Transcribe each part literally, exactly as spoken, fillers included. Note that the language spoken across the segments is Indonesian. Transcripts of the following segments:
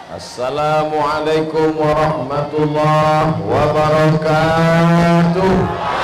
Assalamualaikum warahmatullahi wabarakatuh.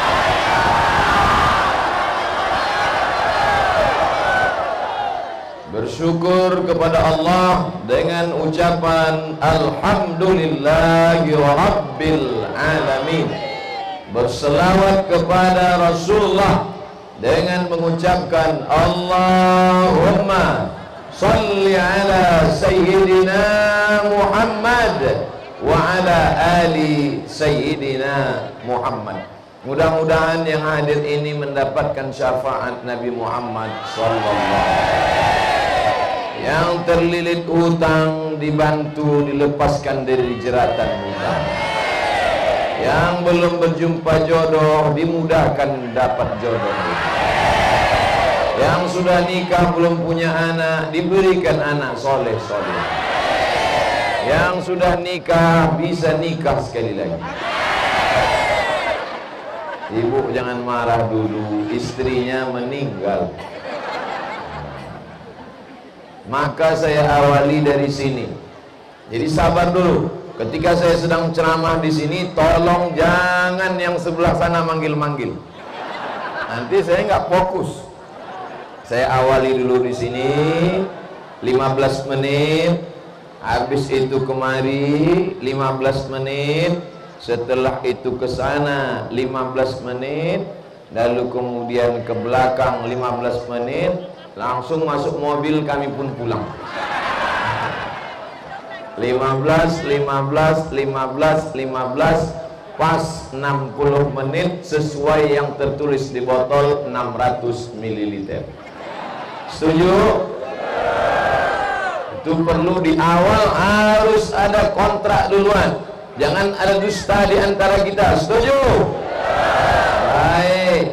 Bersyukur kepada Allah dengan ucapan Alhamdulillahi Rabbil Alamin. Berselawat kepada Rasulullah dengan mengucapkan Allahumma salli ala Sayyidina Muhammad wa ala ali Sayyidina Muhammad. Mudah-mudahan yang hadir ini mendapatkan syafaat Nabi Muhammad sallallahu alaihi wasallam. Yang terlilit hutang dibantu dilepaskan dari jeratan hutang. Yang belum berjumpa jodoh dimudahkan dapat jodoh. Yang sudah nikah belum punya anak diberikan anak soleh soleh. Yang sudah nikah bisa nikah sekali lagi. Ibu jangan marah dulu, istrinya meninggal. Maka saya awali dari sini. Jadi sabar dulu. Ketika saya sedang ceramah di sini, tolong jangan yang sebelah sana manggil-manggil. Nanti saya nggak fokus. Saya awali dulu di sini lima belas menit, habis itu kemari lima belas menit, setelah itu ke sana lima belas menit, lalu kemudian ke belakang lima belas menit, langsung masuk mobil kami pun pulang. lima belas, lima belas, lima belas, lima belas, pas enam puluh menit sesuai yang tertulis di botol enam ratus mililiter. Setuju? Itu perlu di awal harus ada kontrak duluan. Jangan ada dusta di antara kita. Setuju? Baik.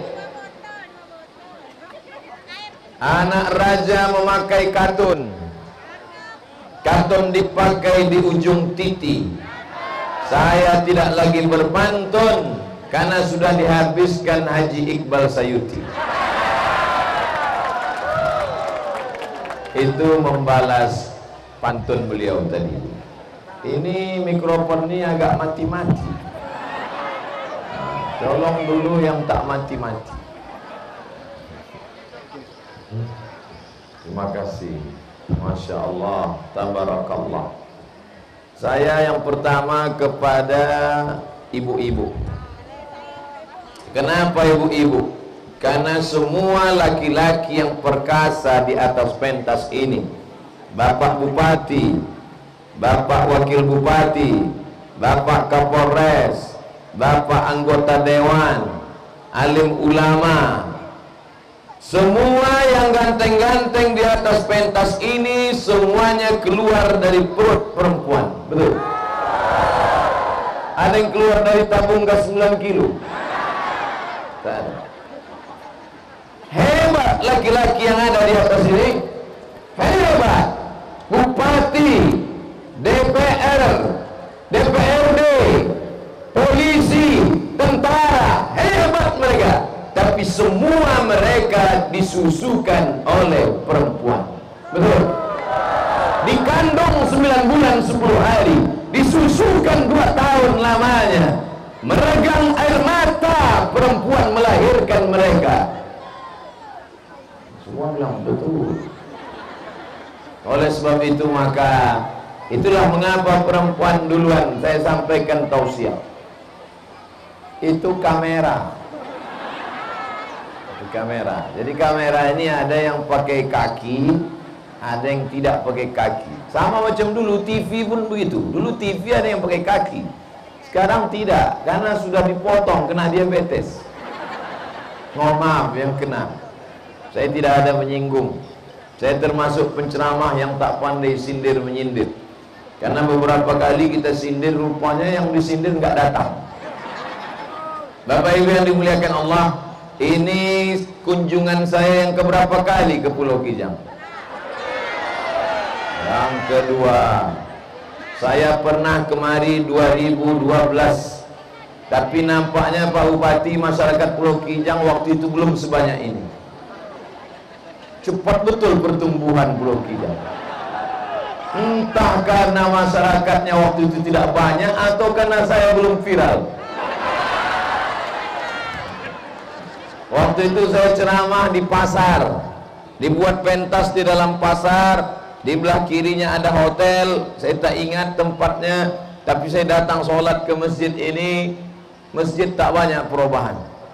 Anak raja memakai katun. Katun dipakai di ujung titi. Saya tidak lagi berpantun karena sudah dihabiskan Haji Iqbal Sayuti. Itu membalas pantun beliau tadi. Ini mikrofon ini agak mati-mati. Tolong dulu yang tak mati-mati. Terima kasih. Masya Allah, tabarakallah. Saya yang pertama kepada ibu-ibu. Kenapa ibu-ibu? Karena semua laki-laki yang perkasa di atas pentas ini, Bapak Bupati, Bapak Wakil Bupati, Bapak Kapolres, Bapak Anggota Dewan, alim ulama, semua yang ganteng-ganteng di atas pentas ini semuanya keluar dari perut perempuan. Betul? Ada yang keluar dari tabung gas sembilan kilo? Tak ada. Hebat laki-laki yang ada di atas ini. Hebat. Bupati, D P R, D P R D, polisi, tentara, hebat mereka. Tapi semua mereka disusukan oleh perempuan. Betul? Dikandung sembilan bulan sepuluh hari, disusukan dua tahun lamanya. Meregang air mata perempuan melahirkan mereka. Semua bilang betul. Oleh sebab itu maka itulah mengapa perempuan duluan saya sampaikan tausiah. Itu kamera. Itu kamera. Jadi kamera ini ada yang pakai kaki, ada yang tidak pakai kaki. Sama macam dulu T V pun begitu. Dulu T V ada yang pakai kaki. Sekarang tidak, karena sudah dipotong kena diabetes. Mohon maaf yang kena. Saya tidak ada menyinggung. Saya termasuk penceramah yang tak pandai sindir menyindir. Karena beberapa kali kita sindir, rupanya yang disindir nggak datang. Bapak Ibu yang dimuliakan Allah, ini kunjungan saya yang keberapa kali ke Pulau Kijang? Yang kedua. Saya pernah kemari dua ribu dua belas. Tapi nampaknya Pak Bupati, masyarakat Pulau Kijang waktu itu belum sebanyak ini. Cepat betul pertumbuhan Pulau Kijang. Entah karena masyarakatnya waktu itu tidak banyak atau karena saya belum viral. Waktu itu saya ceramah di pasar, dibuat pentas di dalam pasar, di belah kirinya ada hotel, saya tak ingat tempatnya, tapi saya datang sholat ke masjid ini, masjid tak banyak perubahan.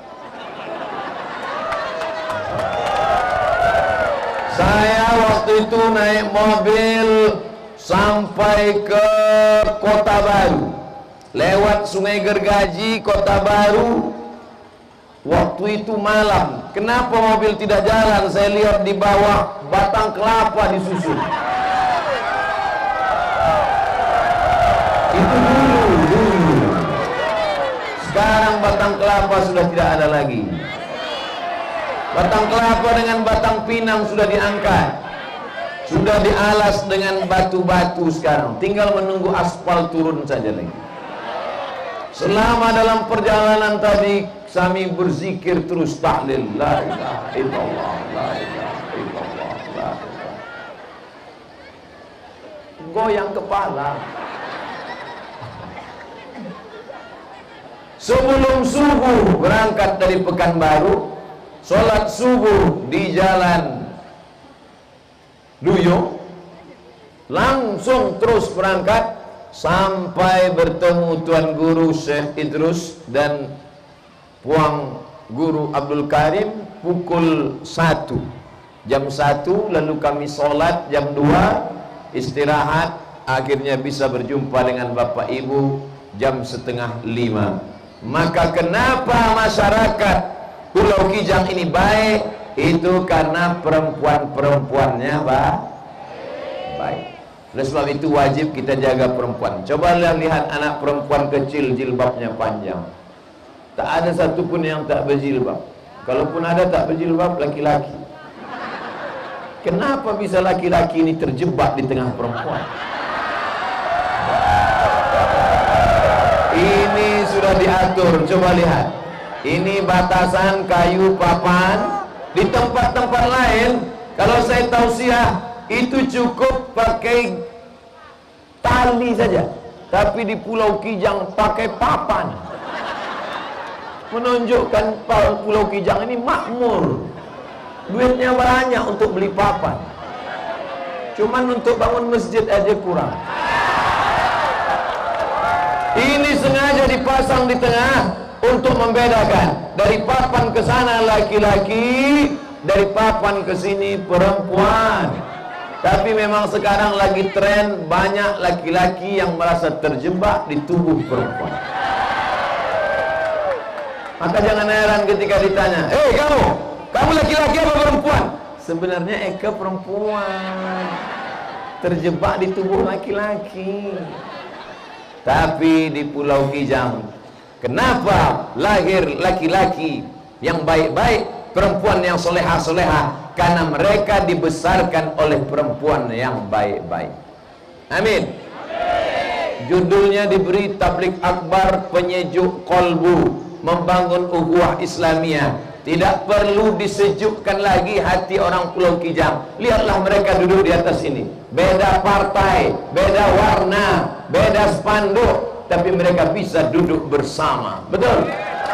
Saya waktu itu naik mobil sampai ke Kota Baru, lewat Sungai Gergaji, Kota Baru. Waktu itu malam. Kenapa mobil tidak jalan? Saya lihat di bawah batang kelapa disusun. Itu dulu, dulu. Sekarang batang kelapa sudah tidak ada lagi. Batang kelapa dengan batang pinang sudah diangkat, sudah dialas dengan batu-batu sekarang. Tinggal menunggu aspal turun saja lagi. Selama dalam perjalanan tadi kami berzikir terus tahlil la ilaha illallah, la ilaha illallah, la ilaha. Goyang kepala. Sebelum subuh berangkat dari Pekanbaru, sholat subuh di jalan Duyung, langsung terus berangkat sampai bertemu Tuan Guru Syekh Idrus dan Puang Guru Abdul Karim pukul satu, jam satu, lalu kami sholat jam dua, istirahat, akhirnya bisa berjumpa dengan Bapak Ibu jam setengah lima. Maka kenapa masyarakat Pulau Kijang ini baik? Itu karena perempuan-perempuannya baik. Oleh sebab itu wajib kita jaga perempuan. Coba lihat anak perempuan kecil jilbabnya panjang, tak ada satupun yang tak berjilbab. Kalaupun ada tak berjilbab, laki-laki. Kenapa bisa laki-laki ini terjebak di tengah perempuan? Ini sudah diatur. Coba lihat, ini batasan kayu papan. Di tempat-tempat lain, kalau saya tausiah, itu cukup pakai tali saja. Tapi di Pulau Kijang pakai papan, menunjukkan Pulau Kijang ini makmur. Duitnya banyak untuk beli papan, cuman untuk bangun masjid aja kurang. Ini sengaja dipasang di tengah untuk membedakan. Dari papan ke sana laki-laki, dari papan ke sini perempuan. Tapi memang sekarang lagi tren banyak laki-laki yang merasa terjebak di tubuh perempuan. Maka jangan heran ketika ditanya, "Eh kamu, kamu laki-laki apa perempuan?" Sebenarnya Eka perempuan, terjebak di tubuh laki-laki. Tapi di Pulau Kijang, kenapa lahir laki-laki yang baik-baik, perempuan yang soleha-soleha? Karena mereka dibesarkan oleh perempuan yang baik-baik. Amin. Judulnya diberi Tabligh Akbar Penyejuk Kolbu, membangun ukhuwah Islamiyah. Tidak perlu disejukkan lagi hati orang Pulau Kijang. Lihatlah mereka duduk di atas ini. Beda partai, beda warna, beda spanduk, tapi mereka bisa duduk bersama. Betul?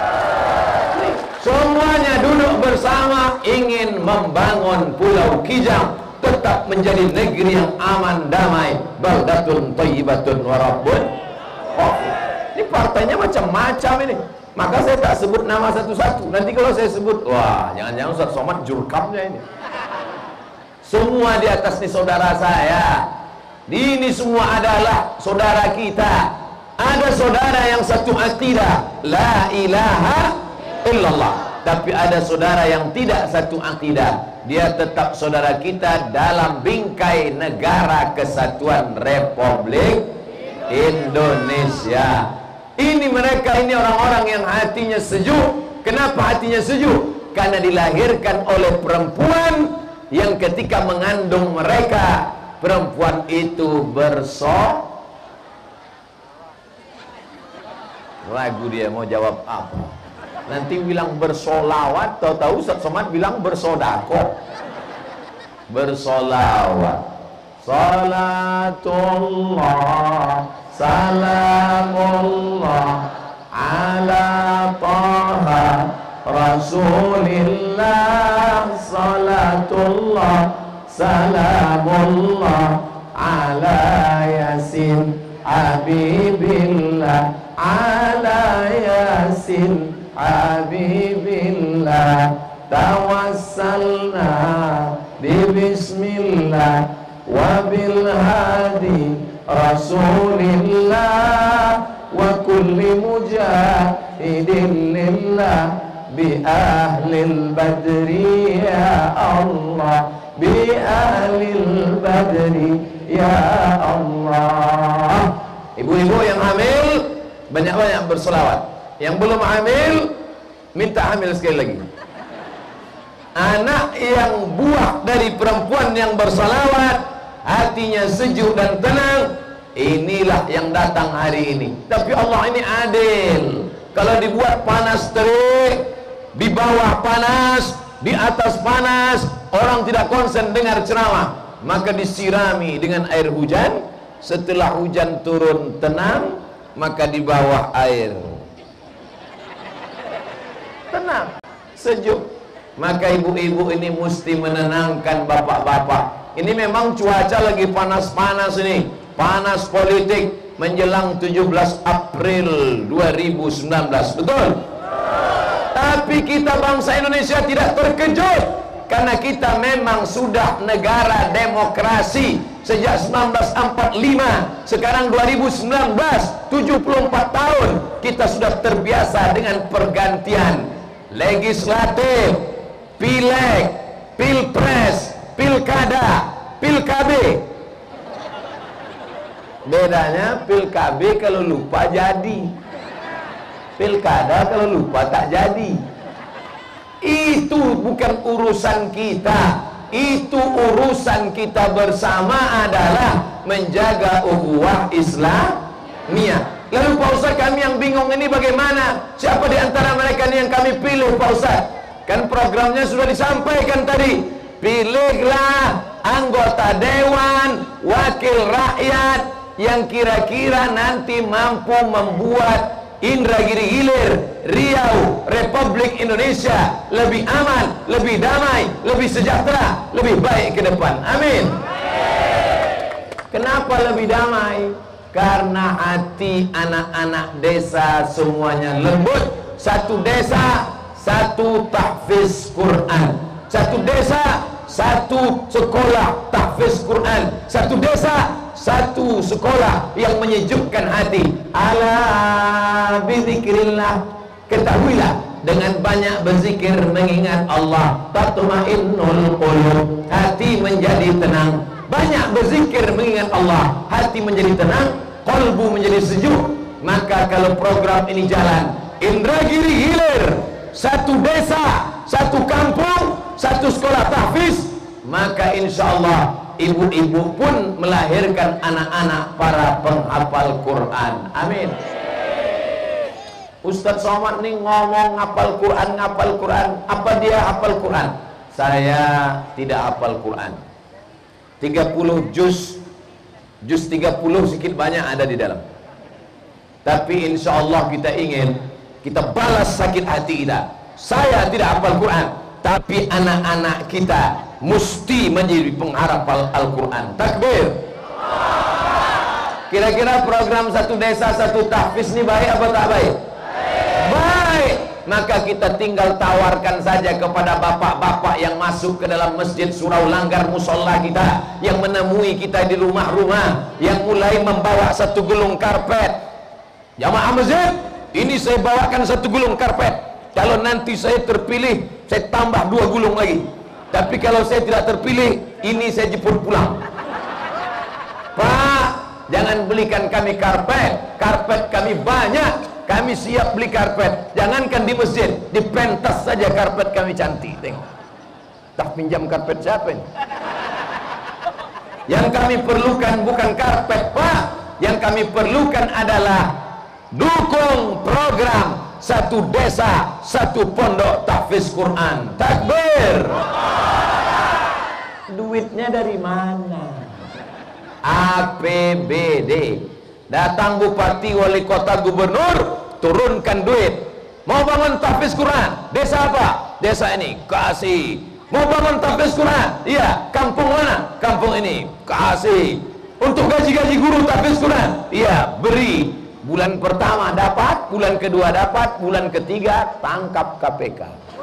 Semuanya duduk bersama ingin membangun Pulau Kijang tetap menjadi negeri yang aman, damai, baldatun thayyibatun wa rabbun. Oh, ini partainya macam-macam ini. Maka saya tak sebut nama satu-satu. Nanti kalau saya sebut, wah, jangan-jangan Ustaz Somad jurkamnya ini. Semua di atas ini saudara saya. Ini semua adalah saudara kita. Ada saudara yang satu akidah, la ilaha illallah. Tapi ada saudara yang tidak satu akidah. Dia tetap saudara kita dalam bingkai negara kesatuan Republik Indonesia. Ini mereka, ini orang-orang yang hatinya sejuk. Kenapa hatinya sejuk? Karena dilahirkan oleh perempuan yang ketika mengandung mereka, perempuan itu berso. Ragu dia mau jawab apa. Nanti bilang bersolawat, tahu-tahu Ustaz Somad bilang bersodako. Bersolawat. salatullah salamullah ala taha rasulillah, salatullah salamullah ala yasin habibillah, ala yasin habibillah, tawassalna bismillah wa bil hadi rasulillah wa kulli mujahidin lillah bi ahlil badri ya Allah, bi ahlil badri ya Allah. Ibu-ibu yang hamil banyak-banyak berselawat. Yang belum hamil minta hamil sekali lagi. Anak yang buah dari perempuan yang bersalawat, hatinya sejuk dan tenang, inilah yang datang hari ini. Tapi Allah ini adil. Kalau dibuat panas terik, di bawah panas, di atas panas, orang tidak konsen dengar ceramah, maka disirami dengan air hujan. Setelah hujan turun tenang, maka di bawah air tenang, sejuk. Maka ibu-ibu ini mesti menenangkan bapak-bapak. Ini memang cuaca lagi panas-panas ini, panas politik menjelang tujuh belas April dua ribu sembilan belas, betul? Tapi kita bangsa Indonesia tidak terkejut, karena kita memang sudah negara demokrasi sejak seribu sembilan ratus empat puluh lima. Sekarang dua ribu sembilan belas, tujuh puluh empat tahun kita sudah terbiasa dengan pergantian legislatif, pileg, pilpres, pilkada, pilkabe. Bedanya pilkabe kalau lupa jadi, pilkada kalau lupa tak jadi. Itu bukan urusan kita. Itu urusan kita bersama adalah menjaga ukhuwah Islamiyah. Lalu Pak Ustaz, kami yang bingung ini bagaimana? Siapa di antara mereka ini yang kami pilih Pak Ustaz? Kan programnya sudah disampaikan tadi. Pilihlah anggota dewan, wakil rakyat yang kira-kira nanti mampu membuat Indragiri Hilir, Riau, Republik Indonesia lebih aman, lebih damai, lebih sejahtera, lebih baik ke depan. Amin. Kenapa lebih damai? Karena hati anak-anak desa semuanya lembut. Satu desa, satu tahfiz Quran. Satu desa, satu sekolah tahfiz Quran. Satu desa, satu sekolah yang menyejukkan hati. Ala bizikrillah, ketahuilah dengan banyak berzikir mengingat Allah, tatmainnul qulub, hati menjadi tenang. Banyak berzikir mengingat Allah, hati menjadi tenang, qalbu menjadi sejuk. Maka kalau program ini jalan, Indragiri Hilir, satu desa, satu kampung, satu sekolah tahfiz, maka insya Allah ibu-ibu pun melahirkan anak-anak para penghafal Quran. Amin. Ustaz Somad nih ngomong ngapal Quran, ngapal Quran. Apa dia hafal Quran? Saya tidak hafal Quran. tiga puluh juz, juz tiga puluh sedikit banyak ada di dalam. Tapi insya Allah kita ingin kita balas sakit hati kita. Saya tidak hafal Quran, tapi anak-anak kita mesti menjadi penghafal Al-Quran. Takbir. Kira-kira program satu desa satu tahfiz ini baik apa tak baik? Baik. Maka kita tinggal tawarkan saja kepada bapak-bapak yang masuk ke dalam masjid surau langgar musola kita, yang menemui kita di rumah-rumah, yang mulai membawa satu gulung karpet. Jamaah masjid, ini saya bawakan satu gulung karpet. Kalau nanti saya terpilih, saya tambah dua gulung lagi. Tapi kalau saya tidak terpilih, ini saya jemput pulang. Pak, jangan belikan kami karpet. Karpet kami banyak. Kami siap beli karpet. Jangankan di masjid, di pentas saja karpet kami cantik. Tengok. Tak pinjam karpet siapa ini? Yang kami perlukan bukan karpet, Pak. Yang kami perlukan adalah dukung program satu desa, satu pondok tahfiz Quran. Takbir. Duitnya dari mana? A P B D. Datang bupati, wali kota, gubernur, turunkan duit. Mau bangun tahfiz Quran, desa apa? Desa ini, kasih. Mau bangun tahfiz Quran, iya. Kampung mana? Kampung ini, kasih. Untuk gaji-gaji guru tahfiz Quran, iya, beri. Bulan pertama dapat, bulan kedua dapat, bulan ketiga tangkap K P K.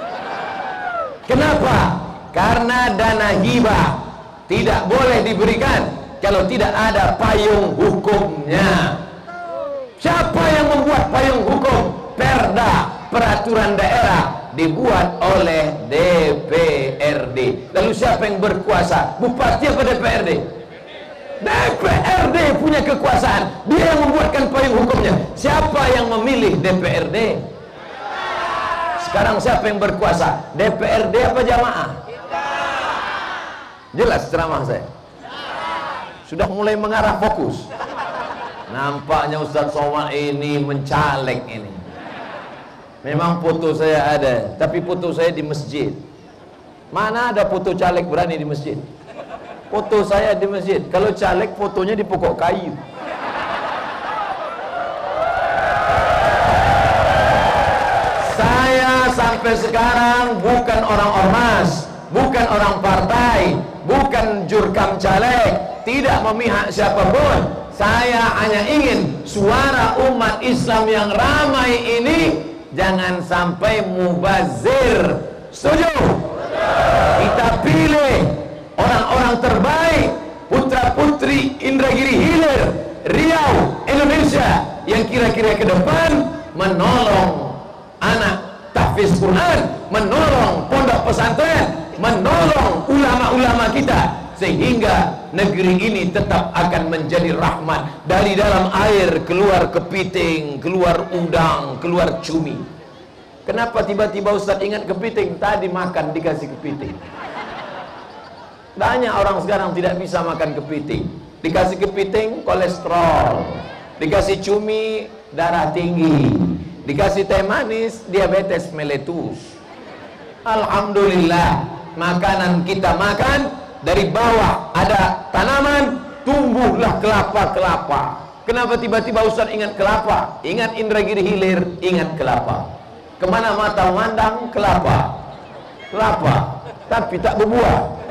Kenapa? Karena dana hibah tidak boleh diberikan kalau tidak ada payung hukumnya. Siapa yang membuat payung hukum? Perda, peraturan daerah, dibuat oleh D P R D. Lalu siapa yang berkuasa? Bupati apa D P R D? D P R D punya kekuasaan. Dia yang membuatkan payung hukumnya. Siapa yang memilih D P R D? Sekarang siapa yang berkuasa? D P R D apa jamaah? Jelas ceramah saya? Sudah mulai mengarah fokus. Nampaknya Ustadz Somad ini mencalek ini. Memang foto saya ada, tapi foto saya di masjid. Mana ada foto caleg berani di masjid? Foto saya di masjid. Kalau caleg fotonya di pokok kayu. Saya sampai sekarang bukan orang ormas, bukan orang partai, bukan jurkam caleg, tidak memihak siapapun. Saya hanya ingin suara umat Islam yang ramai ini jangan sampai mubazir. Setuju? Kita pilih orang-orang terbaik, putra-putri Indragiri Hilir, Riau, Indonesia, yang kira-kira ke depan menolong anak tahfiz Quran, menolong pondok pesantren, menolong ulama-ulama kita, sehingga negeri ini tetap akan menjadi rahmat. Dari dalam air keluar kepiting, keluar udang, keluar cumi. Kenapa tiba-tiba Ustadz ingat kepiting? Tadi makan dikasih kepiting. Banyak orang sekarang tidak bisa makan kepiting. Dikasih kepiting kolesterol, dikasih cumi darah tinggi, dikasih teh manis diabetes meletus. Alhamdulillah, makanan kita makan dari bawah ada tanaman, tumbuhlah kelapa-kelapa. Kenapa tiba-tiba Ustaz ingat kelapa? Ingat Indragiri Hilir, ingat kelapa. Kemana mata memandang? Kelapa. Kelapa, tapi tak berbuah.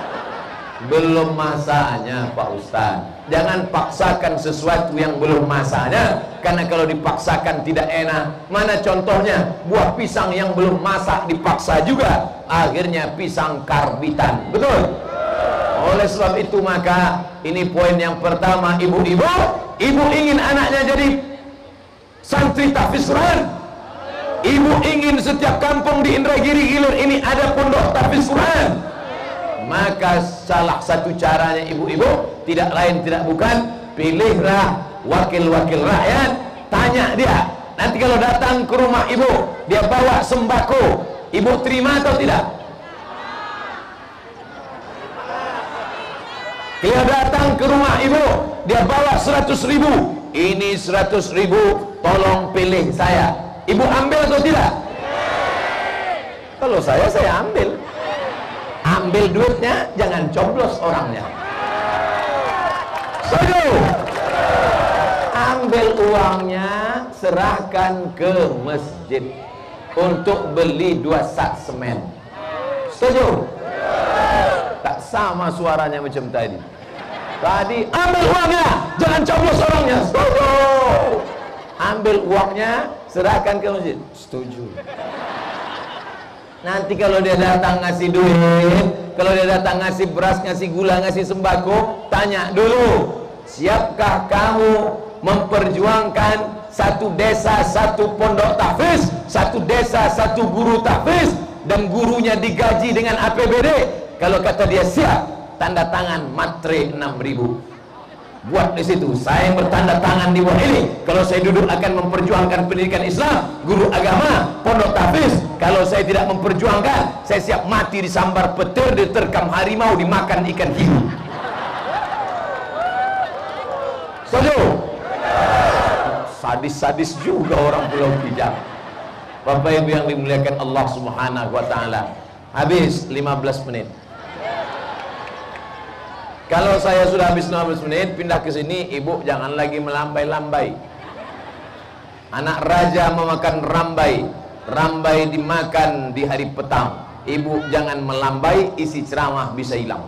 Belum masanya Pak Ustaz. Jangan paksakan sesuatu yang belum masanya, karena kalau dipaksakan tidak enak. Mana contohnya? Buah pisang yang belum masak dipaksa juga, akhirnya pisang karbitan. Betul? Oleh sebab itu maka ini poin yang pertama, ibu-ibu, ibu ingin anaknya jadi santri tahfiz Quran. Ibu ingin setiap kampung di Indragiri Hilir ini ada pondok tahfiz Quran. Maka salah satu caranya ibu-ibu tidak lain tidak bukan, pilihlah wakil-wakil rakyat, tanya dia. Nanti kalau datang ke rumah ibu, dia bawa sembako, ibu terima atau tidak? Dia datang ke rumah ibu, dia bawa seratus ribu, ini seratus ribu, tolong pilih saya. Ibu ambil atau tidak? Kalau saya, saya ambil. Ambil duitnya, jangan coblos orangnya. Setuju? Ambil uangnya, serahkan ke masjid untuk beli dua sak semen. Setuju? Tak sama suaranya macam tadi. Tadi ambil uangnya, jangan coblos orangnya. Setuju? Ambil uangnya, serahkan ke masjid. Setuju? Nanti kalau dia datang ngasih duit, kalau dia datang ngasih beras, ngasih gula, ngasih sembako, tanya dulu, siapkah kamu memperjuangkan satu desa satu pondok tahfiz, satu desa satu guru tahfiz, dan gurunya digaji dengan A P B D? Kalau kata dia siap, tanda tangan matre enam ribu. Buat di situ, saya yang bertanda tangan di bawah ini. Kalau saya duduk akan memperjuangkan pendidikan Islam, guru agama, pondok tahfiz. Kalau saya tidak memperjuangkan, saya siap mati disambar petir, diterkam harimau, dimakan ikan hiu. Setuju? Sadis-sadis juga orang Pulau Kijang. Bapak Ibu yang dimuliakan Allah Subhanahu wa taala. Habis lima belas menit. Kalau saya sudah habis lima belas menit pindah ke sini, ibu jangan lagi melambai-lambai. Anak raja memakan rambai, rambai dimakan di hari petang. Ibu jangan melambai, isi ceramah bisa hilang.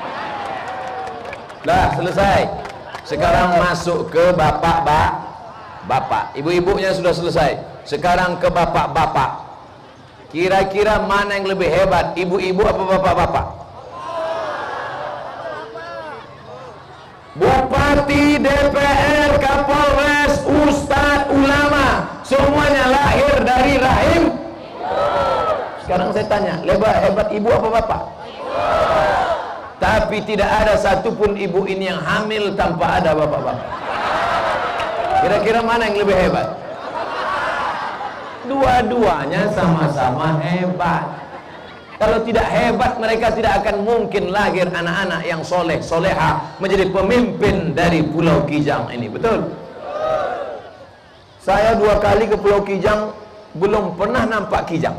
Dah selesai. Sekarang masuk ke bapak-bapak. Bapak, ibu-ibunya sudah selesai. Sekarang ke bapak-bapak. Kira-kira mana yang lebih hebat, ibu-ibu apa bapak-bapak? Bupati, D P R, Kapolres, Ustadz, ulama, semuanya lahir dari rahim. Sekarang saya tanya, lebih hebat ibu apa bapak? Tapi tidak ada satupun ibu ini yang hamil tanpa ada bapak-bapak. Kira-kira mana yang lebih hebat? Dua-duanya sama-sama hebat. Kalau tidak hebat, mereka tidak akan mungkin lahir anak-anak yang soleh, soleha, menjadi pemimpin dari Pulau Kijang ini. Betul? Saya dua kali ke Pulau Kijang, belum pernah nampak kijang.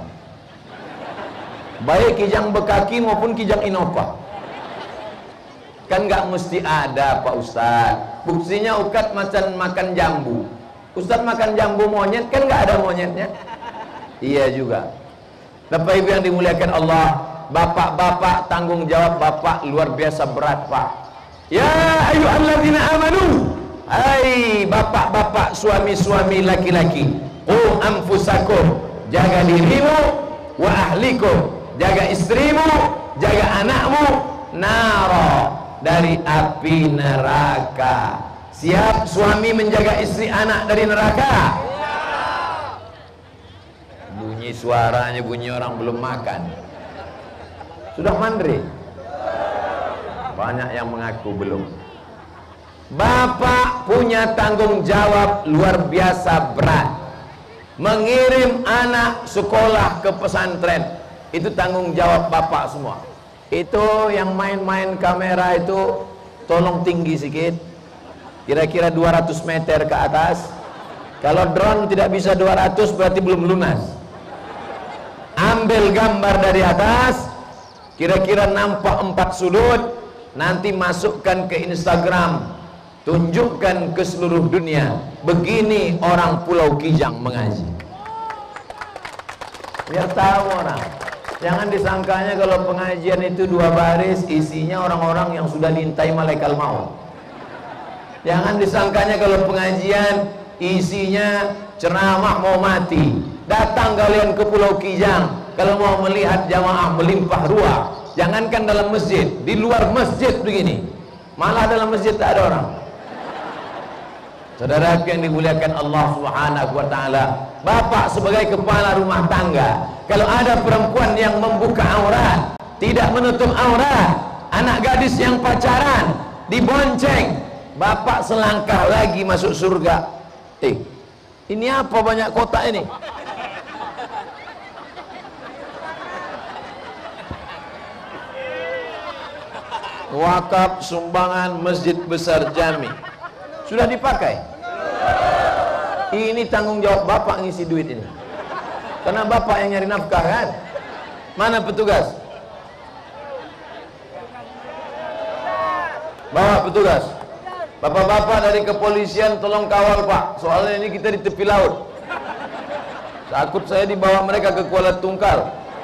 Baik kijang bekaki maupun kijang Innova. Kan nggak mesti ada Pak Ustadz. Buktinya Ukat macan makan jambu. Ustadz makan jambu monyet, kan nggak ada monyetnya. Iya juga. Bapak Ibu yang dimuliakan Allah, bapak-bapak tanggung jawab bapak luar biasa berat Pak. Ya ayyuhalladzina amanu, hai bapak-bapak, suami-suami laki-laki, qu anfusakum, jaga dirimu, wa ahlikum, jaga istrimu, jaga anakmu, naro, dari api neraka. Siap suami menjaga istri anak dari neraka? Bunyi suaranya bunyi orang belum makan. Sudah mandiri? Banyak yang mengaku belum. Bapak punya tanggung jawab luar biasa berat. Mengirim anak sekolah ke pesantren, itu tanggung jawab bapak semua. Itu yang main-main kamera itu tolong tinggi sedikit, kira-kira dua ratus meter ke atas. Kalau drone tidak bisa dua ratus berarti belum lunas. Ambil gambar dari atas, kira-kira nampak empat sudut, nanti masukkan ke Instagram, tunjukkan ke seluruh dunia, begini orang Pulau Kijang mengaji. Biar tahu orang. Jangan disangkanya kalau pengajian itu dua baris, isinya orang-orang yang sudah diintai malaikat maut. Jangan disangkanya kalau pengajian isinya ceramah mau mati. Datang kalian ke Pulau Kijang kalau mau melihat jamaah melimpah ruah. Jangankan dalam masjid, di luar masjid begini, malah dalam masjid tak ada orang. Saudara yang dimuliakan Allah Subhanahu wa taala, bapak sebagai kepala rumah tangga, kalau ada perempuan yang membuka aurat, tidak menutup aurat, anak gadis yang pacaran dibonceng, bapak selangkah lagi masuk surga. Eh, ini apa banyak kotak ini? Wakaf sumbangan Masjid Besar Jami sudah dipakai. Ini tanggung jawab bapak ngisi duit ini, karena bapak yang nyari nafkah kan. Mana petugas? Bawa petugas. Bapak-bapak dari kepolisian tolong kawal Pak, soalnya ini kita di tepi laut. Takut saya dibawa mereka ke Kuala Tungkal.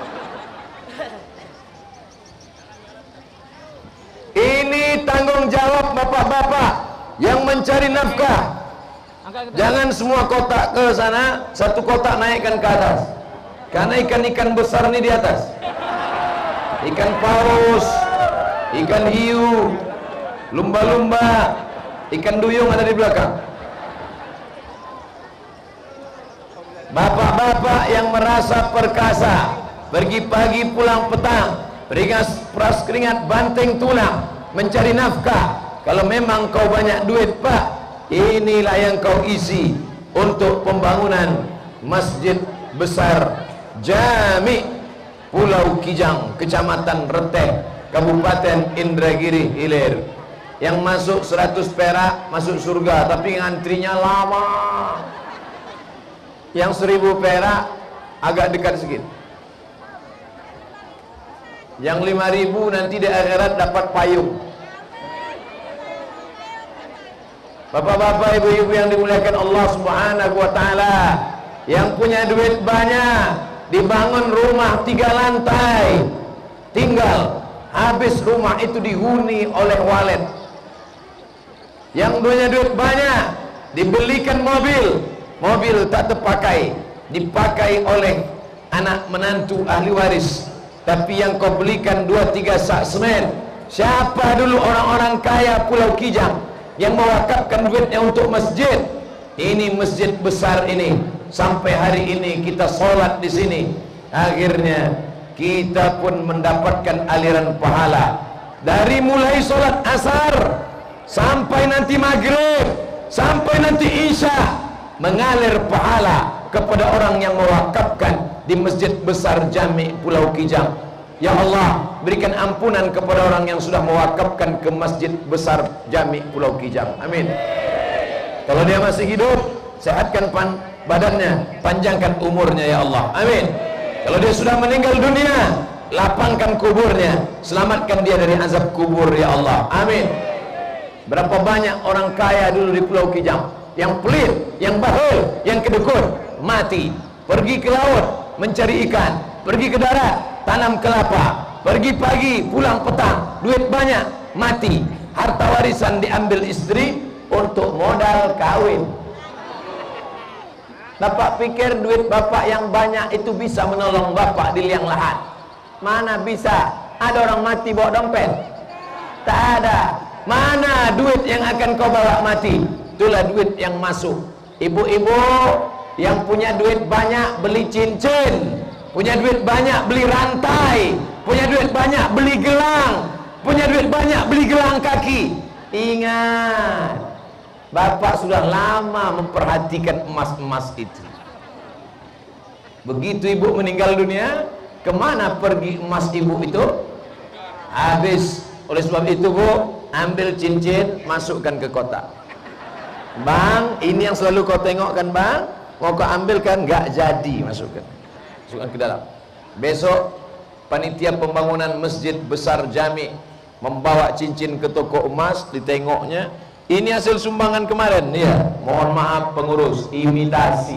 Ini tanggung jawab bapak-bapak yang mencari nafkah. Jangan semua kotak ke sana, satu kotak naikkan ke atas, karena ikan-ikan besar ini di atas. Ikan paus, ikan hiu, lumba-lumba, ikan duyung ada di belakang. Bapak-bapak yang merasa perkasa, pergi pagi pulang petang, beringas peras keringat banting tulang, mencari nafkah. Kalau memang kau banyak duit Pak, inilah yang kau isi untuk pembangunan Masjid Besar Jami Pulau Kijang, Kecamatan Reteh, Kabupaten Indragiri Hilir. Yang masuk seratus perak masuk surga, tapi ngantrinya lama. Yang seribu perak agak dekat sedikit. Yang lima ribu nanti di akhirat dapat payung. Bapak-bapak, ibu-ibu yang dimuliakan Allah Subhanahu wa taala, yang punya duit banyak, dibangun rumah tiga lantai, tinggal, habis rumah itu dihuni oleh walet. Yang punya duit banyak, dibelikan mobil, mobil tak terpakai, dipakai oleh anak menantu ahli waris. Tapi yang kau belikan dua tiga sak semen. Siapa dulu orang-orang kaya Pulau Kijang yang mewakafkan duitnya untuk masjid? Ini masjid besar ini, sampai hari ini kita sholat di sini. Akhirnya kita pun mendapatkan aliran pahala dari mulai sholat asar sampai nanti maghrib, sampai nanti isya, mengalir pahala kepada orang yang mewakafkan di masjid besar Jami' Pulau Kijang. Ya Allah, berikan ampunan kepada orang yang sudah mewakafkan ke masjid besar Jami' Pulau Kijang. Amin. Kalau dia masih hidup, sehatkan pan badannya, panjangkan umurnya ya Allah. Amin. Kalau dia sudah meninggal dunia, lapangkan kuburnya, selamatkan dia dari azab kubur ya Allah. Amin. Berapa banyak orang kaya dulu di Pulau Kijang yang pelit, yang bakhil, yang kedekut, mati, pergi ke laut mencari ikan, pergi ke darat tanam kelapa, pergi pagi pulang petang, duit banyak, mati, harta warisan diambil istri untuk modal kawin. Bapak pikir duit bapak yang banyak itu bisa menolong bapak di liang lahat? Mana bisa? Ada orang mati bawa dompet? Tak ada. Mana duit yang akan kau bawa mati? Itulah duit yang masuk. Ibu-ibu yang punya duit banyak beli cincin, punya duit banyak beli rantai, punya duit banyak beli gelang, punya duit banyak beli gelang kaki. Ingat, bapak sudah lama memperhatikan emas-emas itu. Begitu ibu meninggal dunia, kemana pergi emas ibu itu? Habis. Oleh sebab itu bu, ambil cincin, masukkan ke kotak. Bang, ini yang selalu kau tengok kan bang? Mau kau ambil kan? Gak jadi, masukkan. Masukkan ke dalam. Besok panitia pembangunan masjid besar Jami' membawa cincin ke toko emas, ditengoknya, ini hasil sumbangan kemarin. Ya, mohon maaf pengurus, imitasi.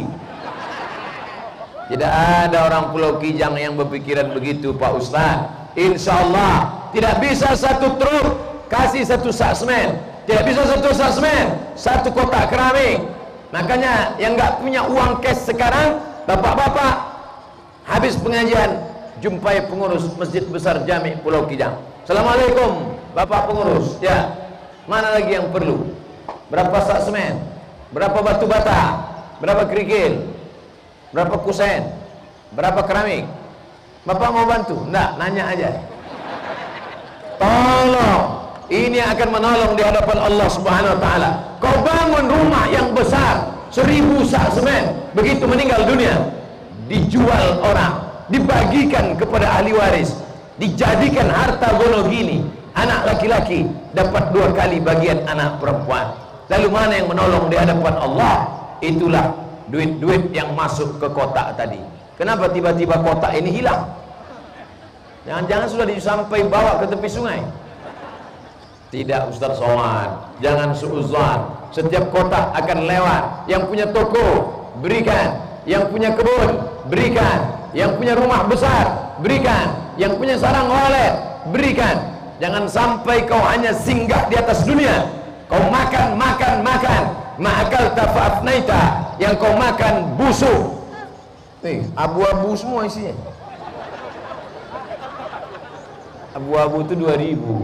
Tidak ada orang Pulau Kijang yang berpikiran begitu Pak Ustaz. Insya Allah tidak bisa satu truk kasih satu sak semen, tidak bisa satu sak semen, satu kotak keramik. Makanya yang nggak punya uang cash sekarang, bapak-bapak, habis pengajian jumpai pengurus masjid besar Jami' Pulau Kijang. Assalamualaikum bapak pengurus. Ya, mana lagi yang perlu? Berapa sak semen? Berapa batu bata? Berapa kerikil? Berapa kusen? Berapa keramik? Bapak mau bantu? Enggak, nanya aja. Tolong, ini akan menolong di hadapan Allah Subhanahu wa taala. Kau bangun rumah yang besar, seribu sak semen, begitu meninggal dunia, dijual orang, dibagikan kepada ahli waris, dijadikan harta gono gini, anak laki-laki dapat dua kali bagian anak perempuan. Lalu mana yang menolong di hadapan Allah? Itulah duit-duit yang masuk ke kotak tadi. Kenapa tiba-tiba kotak ini hilang? Jangan-jangan sudah disampai bawa ke tepi sungai? Tidak Ustaz Somad, jangan suuzan. Setiap kotak akan lewat. Yang punya toko, berikan. Yang punya kebun, berikan. Yang punya rumah besar, berikan. Yang punya sarang walet, berikan. Jangan sampai kau hanya singgah di atas dunia. Kau makan, makan, makan. Ma'akal tafa'afnaita. Yang kau makan busuk. Nih, abu-abu semua isinya. Abu-abu itu dua ribu.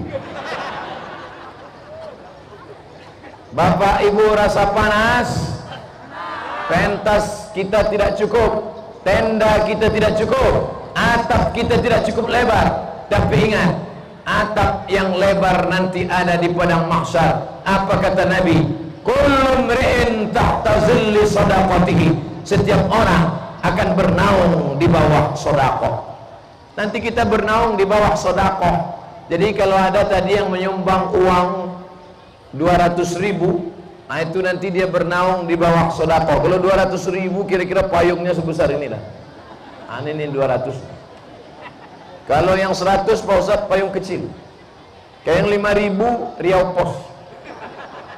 Bapak ibu rasa panas, pentas kita tidak cukup, tenda kita tidak cukup, atap kita tidak cukup lebar. Tapi ingat, atap yang lebar nanti ada di padang mahsyar. Apa kata Nabi? Kullu mri'in tahta zilli shadaqatihi. Setiap orang akan bernaung di bawah sedekah. Nanti kita bernaung di bawah sedekah. Jadi kalau ada tadi yang menyumbang uang dua ratus ribu, nah itu nanti dia bernaung di bawah sedekah. Kalau dua ratus ribu kira-kira payungnya sebesar inilah. Nah, ini dua ratus. Kalau yang seratus Pak Ustaz payung kecil. Kayak yang lima ribu Riau Pos.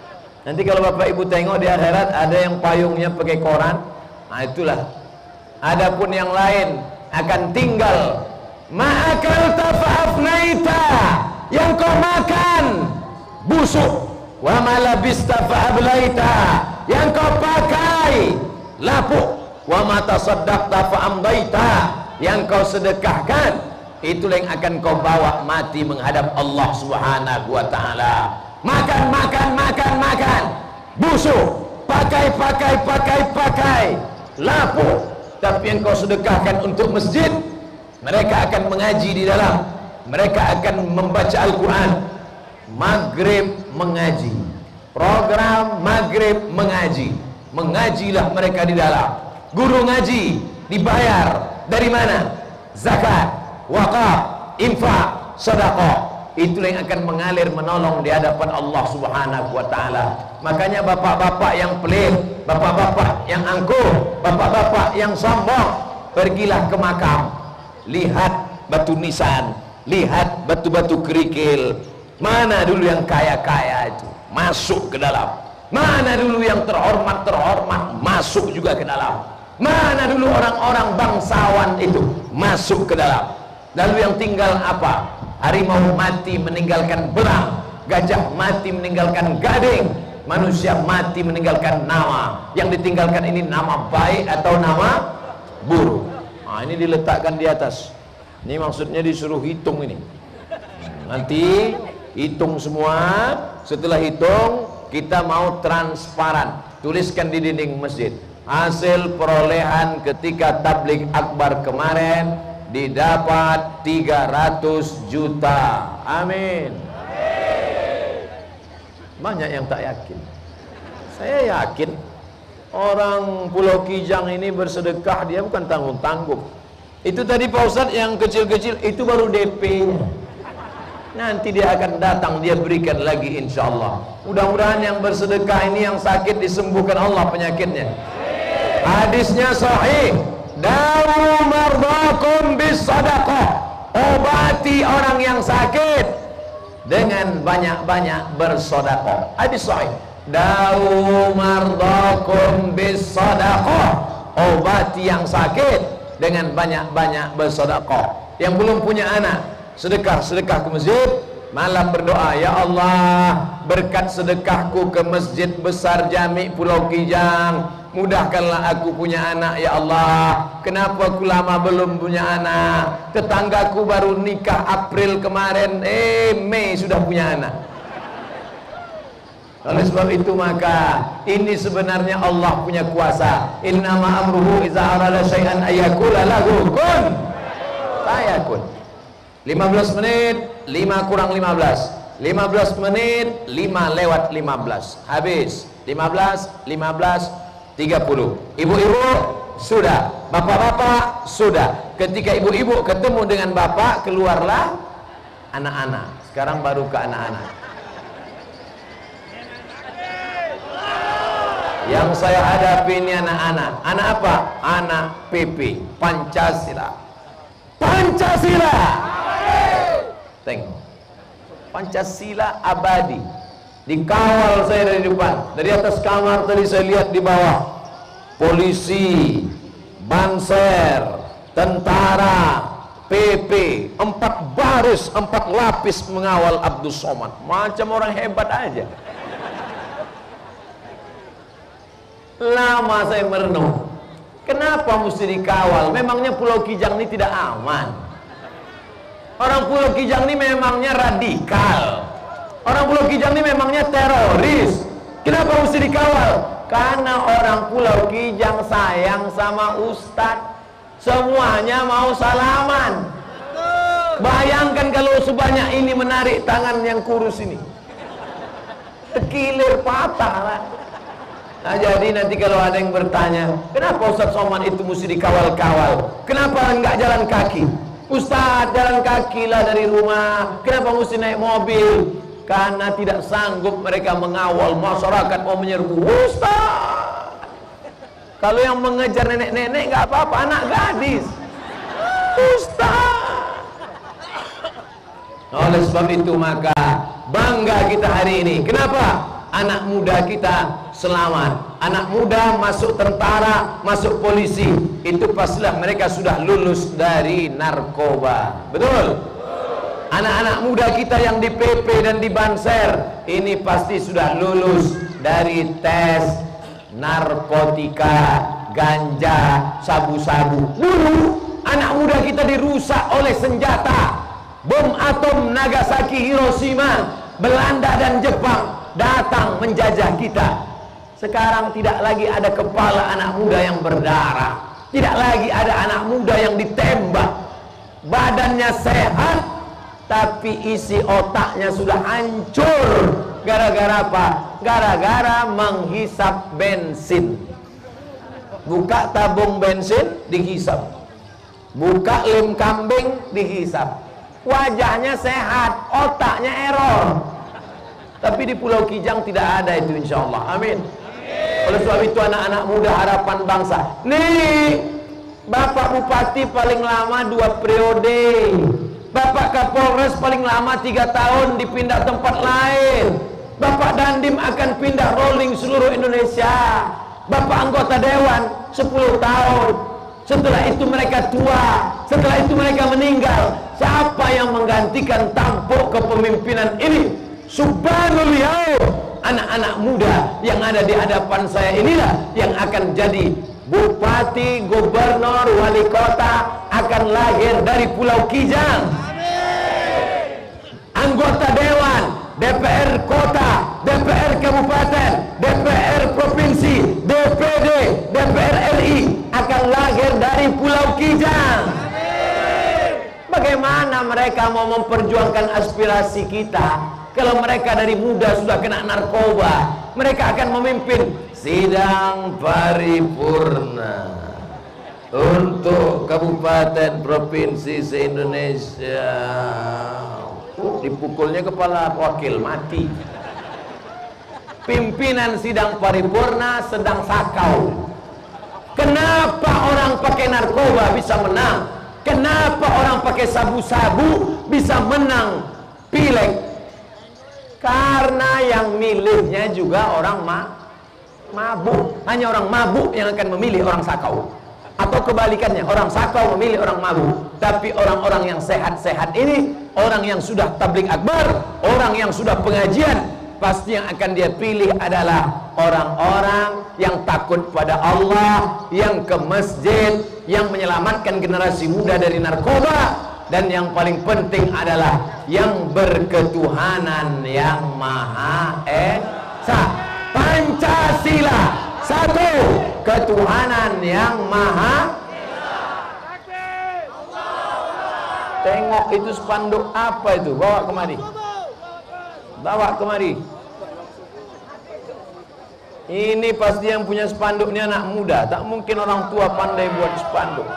Nanti kalau bapak ibu tengok di akhirat ada yang payungnya pakai koran. Nah itulah. Adapun yang lain akan tinggal. Ma'akalta fa'afnaita, yang kau makan busuk. Wa malabista fa'ablaita, yang kau pakai lapuk. Wa mata saddaqta fa'amdaita, yang kau sedekahkan itulah yang akan kau bawa mati menghadap Allah Subhanahu wa taala. Makan, makan, makan, makan busuk, pakai, pakai, pakai, pakai lapuk, tapi yang kau sedekahkan untuk masjid, mereka akan mengaji di dalam, mereka akan membaca Al-Quran. Maghrib mengaji, program maghrib mengaji, mengajilah mereka di dalam. Guru ngaji dibayar dari mana? Zakat, wakaf, infak, sedekah. Itulah yang akan mengalir menolong di hadapan Allah Subhanahu wa taala. Makanya bapak-bapak yang pelit, bapak-bapak yang angkuh, bapak-bapak yang sombong, pergilah ke makam, lihat batu nisan, lihat batu-batu kerikil. Mana dulu yang kaya-kaya itu masuk ke dalam, mana dulu yang terhormat-terhormat masuk juga ke dalam, mana dulu orang-orang bangsawan itu masuk ke dalam. Lalu yang tinggal apa? Harimau mati meninggalkan belang, gajah mati meninggalkan gading, manusia mati meninggalkan nama. Yang ditinggalkan ini nama baik atau nama buruk. Nah, ini diletakkan di atas. Ini maksudnya disuruh hitung ini. Nanti hitung semua. Setelah hitung, kita mau transparan. Tuliskan di dinding masjid. Hasil perolehan ketika tabligh akbar kemarin didapat tiga ratus juta. Amin. Banyak yang tak yakin. Saya yakin orang Pulau Kijang ini bersedekah, dia bukan tanggung-tanggung. Itu tadi Pak Ustadz yang kecil-kecil itu baru D P-nya. Nanti dia akan datang, dia berikan lagi insya Allah. Mudah-mudahan yang bersedekah ini, yang sakit disembuhkan Allah penyakitnya. Hadisnya sahih. Dawu mardakum bis sadaqah, obati orang yang sakit dengan banyak-banyak bersedekah. Hadis sahih. Dawu mardakum bis sadaqah, obati yang sakit dengan banyak-banyak bersedekah. Yang belum punya anak, sedekah, sedekah ke masjid. Malam berdoa, ya Allah, berkat sedekahku ke masjid besar Jami Pulau Kijang, mudahkanlah aku punya anak, ya Allah. Kenapa aku lama belum punya anak? Tetanggaku baru nikah April kemarin, eh Mei sudah punya anak. Oleh sebab itu maka ini sebenarnya Allah punya kuasa. Innama amruhu iza arada syai'an ayyakula lahu kun fayakun. lima belas menit, lima kurang lima belas, lima belas menit, lima lewat lima belas, habis. Lima belas, lima belas, tiga puluh. Ibu-ibu sudah, bapak-bapak sudah. Ketika ibu-ibu ketemu dengan bapak, keluarlah anak-anak. Sekarang baru ke anak-anak. Yang saya hadapi ini anak-anak. Anak apa? Anak P P, Pancasila. Pancasila. Tengok, Pancasila abadi. Dikawal saya dari depan, dari atas kamar tadi saya lihat di bawah polisi, banser, tentara, P P, empat baris, empat lapis mengawal Abdul Somad. Macam orang hebat aja. Lama saya merenung, kenapa mesti dikawal? Memangnya Pulau Kijang ini tidak aman? Orang Pulau Kijang ini memangnya radikal. Orang Pulau Kijang ini memangnya teroris. Kenapa mesti dikawal? Karena orang Pulau Kijang sayang sama Ustadz. Semuanya mau salaman. Bayangkan kalau sebanyak ini menarik tangan yang kurus ini, terkilir patah lah. Nah, jadi nanti kalau ada yang bertanya, kenapa Ustadz Somad itu mesti dikawal-kawal? Kenapa enggak jalan kaki? Ustadz jalan kaki lah dari rumah, kenapa mesti naik mobil? Karena tidak sanggup mereka mengawal masyarakat mau menyerbu. Ustadz, kalau yang mengejar nenek-nenek nggak apa-apa, anak gadis. Ustadz. Oleh sebab itu maka bangga kita hari ini. Kenapa? anak muda kita selamat. Anak muda masuk tentara, masuk polisi, itu pastilah mereka sudah lulus dari narkoba. Betul? Anak-anak muda kita yang di P P dan di Banser, ini pasti sudah lulus dari tes narkotika, ganja, sabu-sabu. Dulu anak muda kita dirusak oleh senjata bom atom Nagasaki, Hiroshima. Belanda dan Jepang datang menjajah kita. Sekarang tidak lagi ada kepala anak muda yang berdarah, tidak lagi ada anak muda yang ditembak. Badannya sehat, tapi isi otaknya sudah hancur. Gara-gara apa? Gara-gara menghisap bensin. Buka tabung bensin, dihisap. Buka lem kambing, dihisap. Wajahnya sehat, otaknya error. Tapi di Pulau Kijang tidak ada itu, insya Allah. Amin. Oleh sebab itu anak-anak muda harapan bangsa, nih Bapak Bupati paling lama dua periode, Bapak Kapolres paling lama tiga tahun dipindah tempat lain, Bapak Dandim akan pindah rolling seluruh Indonesia, Bapak anggota Dewan sepuluh tahun. Setelah itu mereka tua, setelah itu mereka meninggal. Siapa yang menggantikan tampuk kepemimpinan ini? Subhanul yaum. Anak-anak muda yang ada di hadapan saya inilah yang akan jadi bupati, gubernur, wali kota, akan lahir dari Pulau Kijang. Anggota dewan, D P R kota, D P R kabupaten, D P R provinsi, D P D, D P R R I akan lahir dari Pulau Kijang. Bagaimana mereka mau memperjuangkan aspirasi kita kalau mereka dari muda sudah kena narkoba? Mereka akan memimpin sidang paripurna untuk kabupaten provinsi se-Indonesia. Uh, dipukulnya kepala wakil mati. Pimpinan sidang paripurna sedang sakau. Kenapa orang pakai narkoba bisa menang? Kenapa orang pakai sabu-sabu bisa menang pileg? Karena yang milihnya juga orang ma mabuk. Hanya orang mabuk yang akan memilih orang sakau. Atau kebalikannya, orang sakau memilih orang mabuk. Tapi orang-orang yang sehat-sehat ini, orang yang sudah tabligh akbar, orang yang sudah pengajian, pasti yang akan dia pilih adalah orang-orang yang takut pada Allah, yang ke masjid, yang menyelamatkan generasi muda dari narkoba, dan yang paling penting adalah yang berketuhanan yang Maha Esa. Pancasila, satu, ketuhanan yang Maha. Tengok itu spanduk apa itu, bawa kemari. Bawa kemari. Ini pasti yang punya spanduk ini anak muda. Tak mungkin orang tua pandai buat spanduk.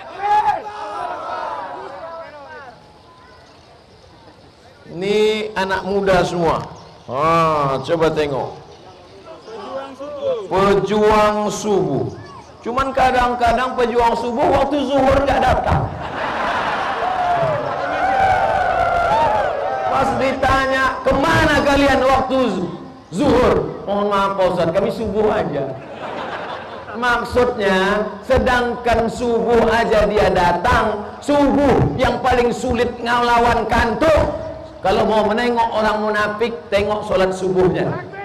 Ini anak muda semua. Ah, coba tengok. Pejuang subuh. Cuman kadang-kadang pejuang subuh waktu zuhur nggak datang. Pas ditanya, kemana kalian waktu zuhur? Mohon maaf Pak Ustaz, kami subuh aja. Maksudnya, sedangkan subuh aja dia datang, subuh yang paling sulit ngelawan kantuk. Kalau mau menengok orang munafik, tengok sholat subuhnya.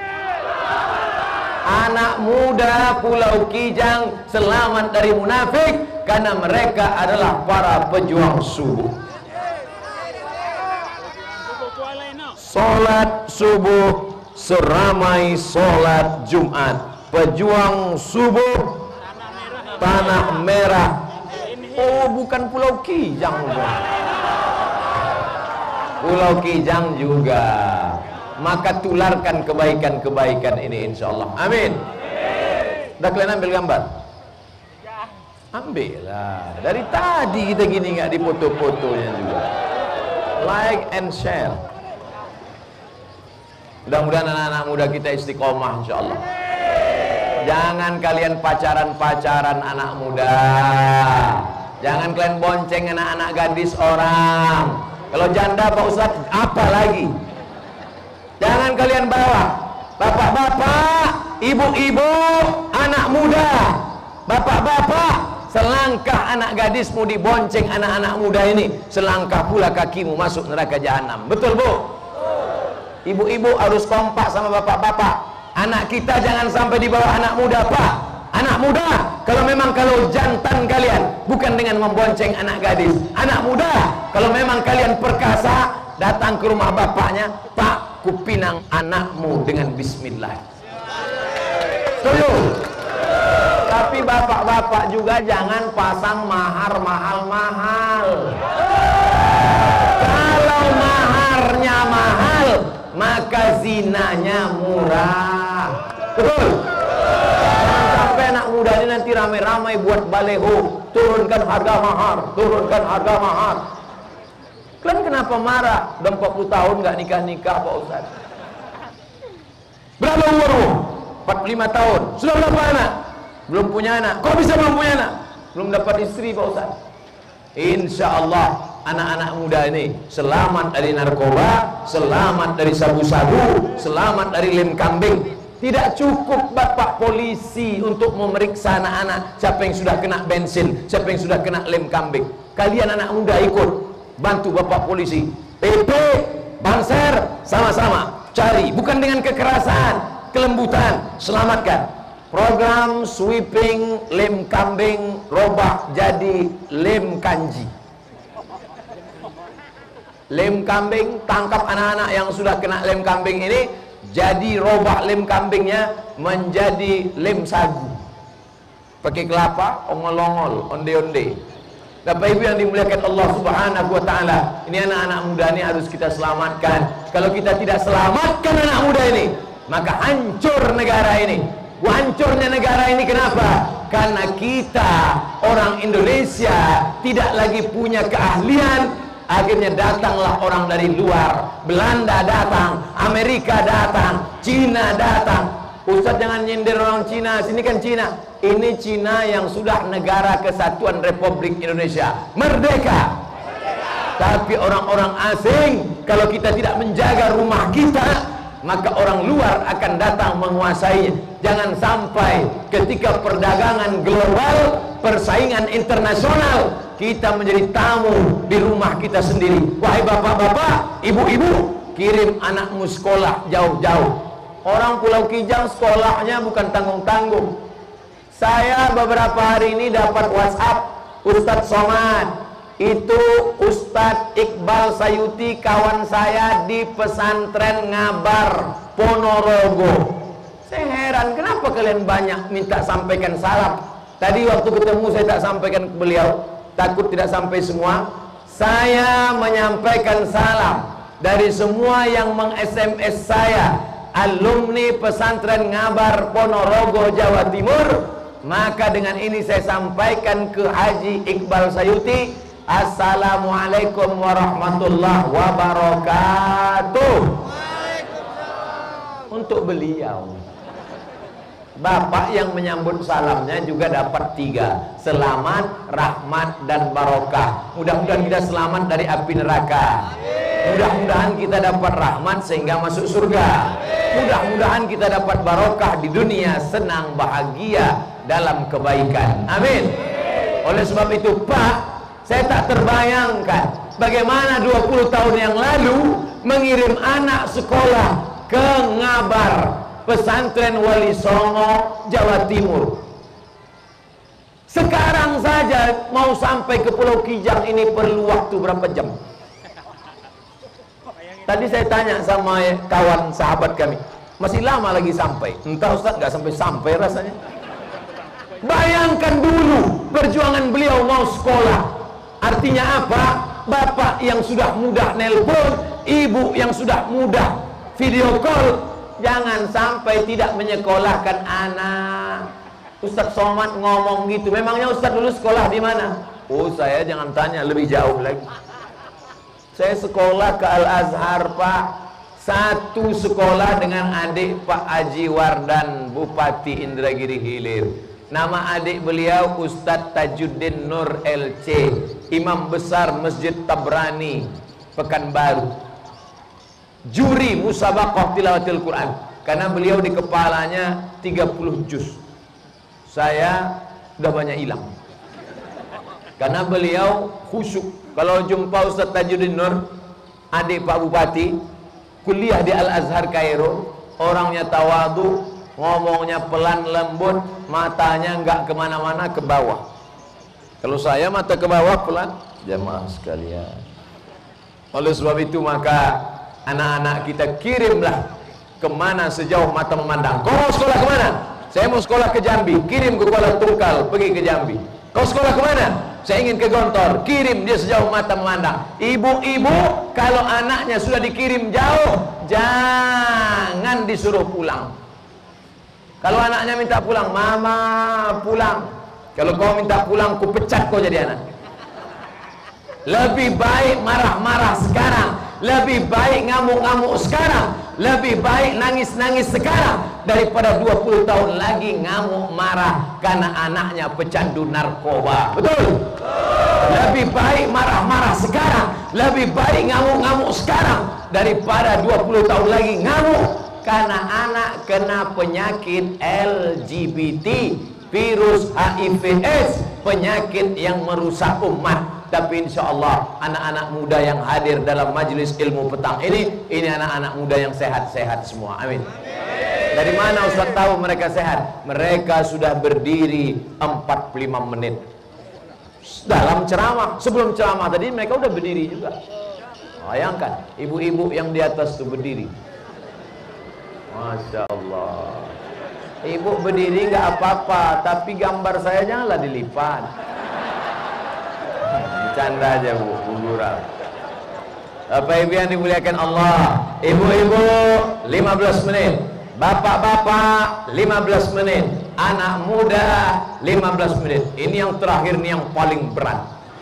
Anak muda Pulau Kijang selamat dari munafik karena mereka adalah para pejuang subuh. Sholat subuh seramai sholat Jumat. Pejuang subuh Tanah Merah. Oh, bukan Pulau Kijang, Pulau Kijang juga. Maka tularkan kebaikan-kebaikan ini insyaallah. Amin. Dah kalian ambil gambar? Ambil lah. Dari tadi kita gini nggak di foto-fotonya juga. Like and share. Mudah-mudahan anak-anak muda kita istiqomah insyaallah. Jangan kalian pacaran-pacaran anak muda. Jangan kalian bonceng anak-anak gadis orang. Kalau janda Pak Ustaz, apa lagi? Jangan kalian bawa Bapak-bapak, ibu-ibu, anak muda, bapak-bapak, selangkah anak gadismu dibonceng anak-anak muda ini, selangkah pula kakimu masuk neraka jahanam. Betul, Bu? Ibu-ibu harus kompak sama bapak-bapak. Anak kita jangan sampai dibawa anak muda, Pak. Anak muda, kalau memang kalau jantan kalian, bukan dengan membonceng anak gadis. Anak muda, kalau memang kalian perkasa, datang ke rumah bapaknya, Pak, kupinang anakmu dengan bismillah. Setuju? Tapi bapak-bapak juga jangan pasang mahar mahal-mahal. Kalau maharnya mahal, maka zinanya murah. Betul? Jangan sampai anak muda ini nanti ramai-ramai buat baleho, turunkan harga mahar, turunkan harga mahar. Kalian kenapa marah? Udah empat puluh tahun nggak nikah-nikah, Pak Ustaz. Berapa umurmu? empat puluh lima tahun. Sudah berapa anak? Belum punya anak. Kok bisa belum punya anak? Belum dapat istri, Pak Ustaz. Insya Allah anak-anak muda ini selamat dari narkoba, selamat dari sabu-sabu, selamat dari lem kambing. Tidak cukup bapak polisi untuk memeriksa anak-anak siapa yang sudah kena bensin, siapa yang sudah kena lem kambing. Kalian anak muda ikut bantu bapak polisi, P P, Banser, sama-sama cari, bukan dengan kekerasan, kelembutan, selamatkan. Program sweeping lem kambing robah jadi lem kanji. Lem kambing, tangkap anak-anak yang sudah kena lem kambing ini, jadi robah lem kambingnya menjadi lem sagu. Pakai kelapa, ongol-ongol, onde-onde. Bapak Ibu yang dimuliakan Allah Subhanahu wa taala, ini anak-anak muda ini harus kita selamatkan. Kalau kita tidak selamatkan anak muda ini, maka hancur negara ini. Hancurnya negara ini kenapa? Karena kita orang Indonesia tidak lagi punya keahlian. Akhirnya datanglah orang dari luar, Belanda datang, Amerika datang, Cina datang. Ustaz jangan nyindir orang Cina, sini kan Cina. Ini Cina yang sudah negara kesatuan Republik Indonesia, merdeka. Tapi orang-orang asing, kalau kita tidak menjaga rumah kita, maka orang luar akan datang menguasainya. Jangan sampai ketika perdagangan global, persaingan internasional, kita menjadi tamu di rumah kita sendiri. Wahai bapak-bapak, ibu-ibu, kirim anakmu sekolah jauh-jauh. Orang Pulau Kijang sekolahnya bukan tanggung-tanggung. Saya beberapa hari ini dapat WhatsApp Ustadz Somad, itu Ustadz Iqbal Sayuti kawan saya di pesantren Ngabar Ponorogo. Saya heran kenapa kalian banyak minta sampaikan salam. Tadi waktu ketemu saya tak sampaikan ke beliau, takut tidak sampai semua. Saya menyampaikan salam dari semua yang meng-S M S saya, alumni pesantren Ngabar Ponorogo Jawa Timur. Maka dengan ini saya sampaikan ke Haji Iqbal Sayuti, assalamualaikum warahmatullahi wabarakatuh. Untuk beliau, bapak yang menyambut salamnya juga dapat tiga: selamat, rahmat, dan barokah. Mudah-mudahan kita selamat dari api neraka. Mudah-mudahan kita dapat rahmat sehingga masuk surga. Mudah-mudahan kita dapat barokah di dunia, senang bahagia dalam kebaikan. Amin. Oleh sebab itu, Pak, saya tak terbayangkan bagaimana dua puluh tahun yang lalu mengirim anak sekolah ke Ngabar, pesantren Wali Songo, Jawa Timur. Sekarang saja mau sampai ke Pulau Kijang ini perlu waktu berapa jam? Tadi saya tanya sama kawan sahabat kami, masih lama lagi sampai. Entah Ustaz, nggak sampai-sampai rasanya. Bayangkan dulu perjuangan beliau mau sekolah. Artinya apa? Bapak yang sudah mudah nelpon, ibu yang sudah mudah video call, jangan sampai tidak menyekolahkan anak. Ustaz Somad ngomong gitu. Memangnya Ustaz dulu sekolah di mana? Oh, saya jangan tanya lebih jauh lagi. Saya sekolah ke Al-Azhar, Pak. Satu sekolah dengan adik Pak Haji Wardan, Bupati Indragiri Hilir. Nama adik beliau Ustadz Tajuddin Nur L C, Imam Besar Masjid Tabrani, Pekanbaru. Juri musabaqah tilawatil Quran. karena beliau di kepalanya tiga puluh juz. Saya udah banyak hilang. Karena beliau khusyuk. Kalau jumpa Ustaz Tajuddin Nur, adik Pak Bupati, kuliah di Al-Azhar Kairo, orangnya tawadu, ngomongnya pelan lembut, matanya nggak kemana-mana, ke bawah. Kalau saya mata ke bawah pelan, jamaah sekalian. Oleh sebab itu maka anak-anak kita kirimlah kemana sejauh mata memandang. Kau mau sekolah kemana? Saya mau sekolah ke Jambi. Kirim ke Kuala Tungkal, pergi ke Jambi. Kau sekolah kemana? Saya ingin ke Gontor. Kirim dia sejauh mata memandang. Ibu-ibu, kalau anaknya sudah dikirim jauh, jangan disuruh pulang. Kalau anaknya minta pulang, mama pulang. Kalau kau minta pulang, ku pecat kau jadi anak. Lebih baik marah-marah sekarang, lebih baik ngamuk-ngamuk sekarang, lebih baik nangis-nangis sekarang daripada dua puluh tahun lagi ngamuk marah karena anaknya pecandu narkoba. Betul? Lebih baik marah-marah sekarang, lebih baik ngamuk-ngamuk sekarang daripada dua puluh tahun lagi ngamuk karena anak kena penyakit L G B T, virus H I V AIDS, penyakit yang merusak umat. Tapi insya Allah anak-anak muda yang hadir dalam majelis ilmu petang ini, ini anak-anak muda yang sehat-sehat semua. Amin. Dari mana Ustaz tahu mereka sehat? Mereka sudah berdiri empat puluh lima menit dalam ceramah. Sebelum ceramah tadi mereka udah berdiri juga. Bayangkan ibu-ibu yang di atas itu berdiri. Masya Allah. Ibu berdiri nggak apa-apa, tapi gambar saya janganlah dilipat. Canda aja bu, Bu Gura. Bapak ibu yang dimuliakan Allah, ibu-ibu lima belas menit, bapak-bapak lima belas menit, anak muda lima belas menit. Ini yang terakhir, ini yang paling berat.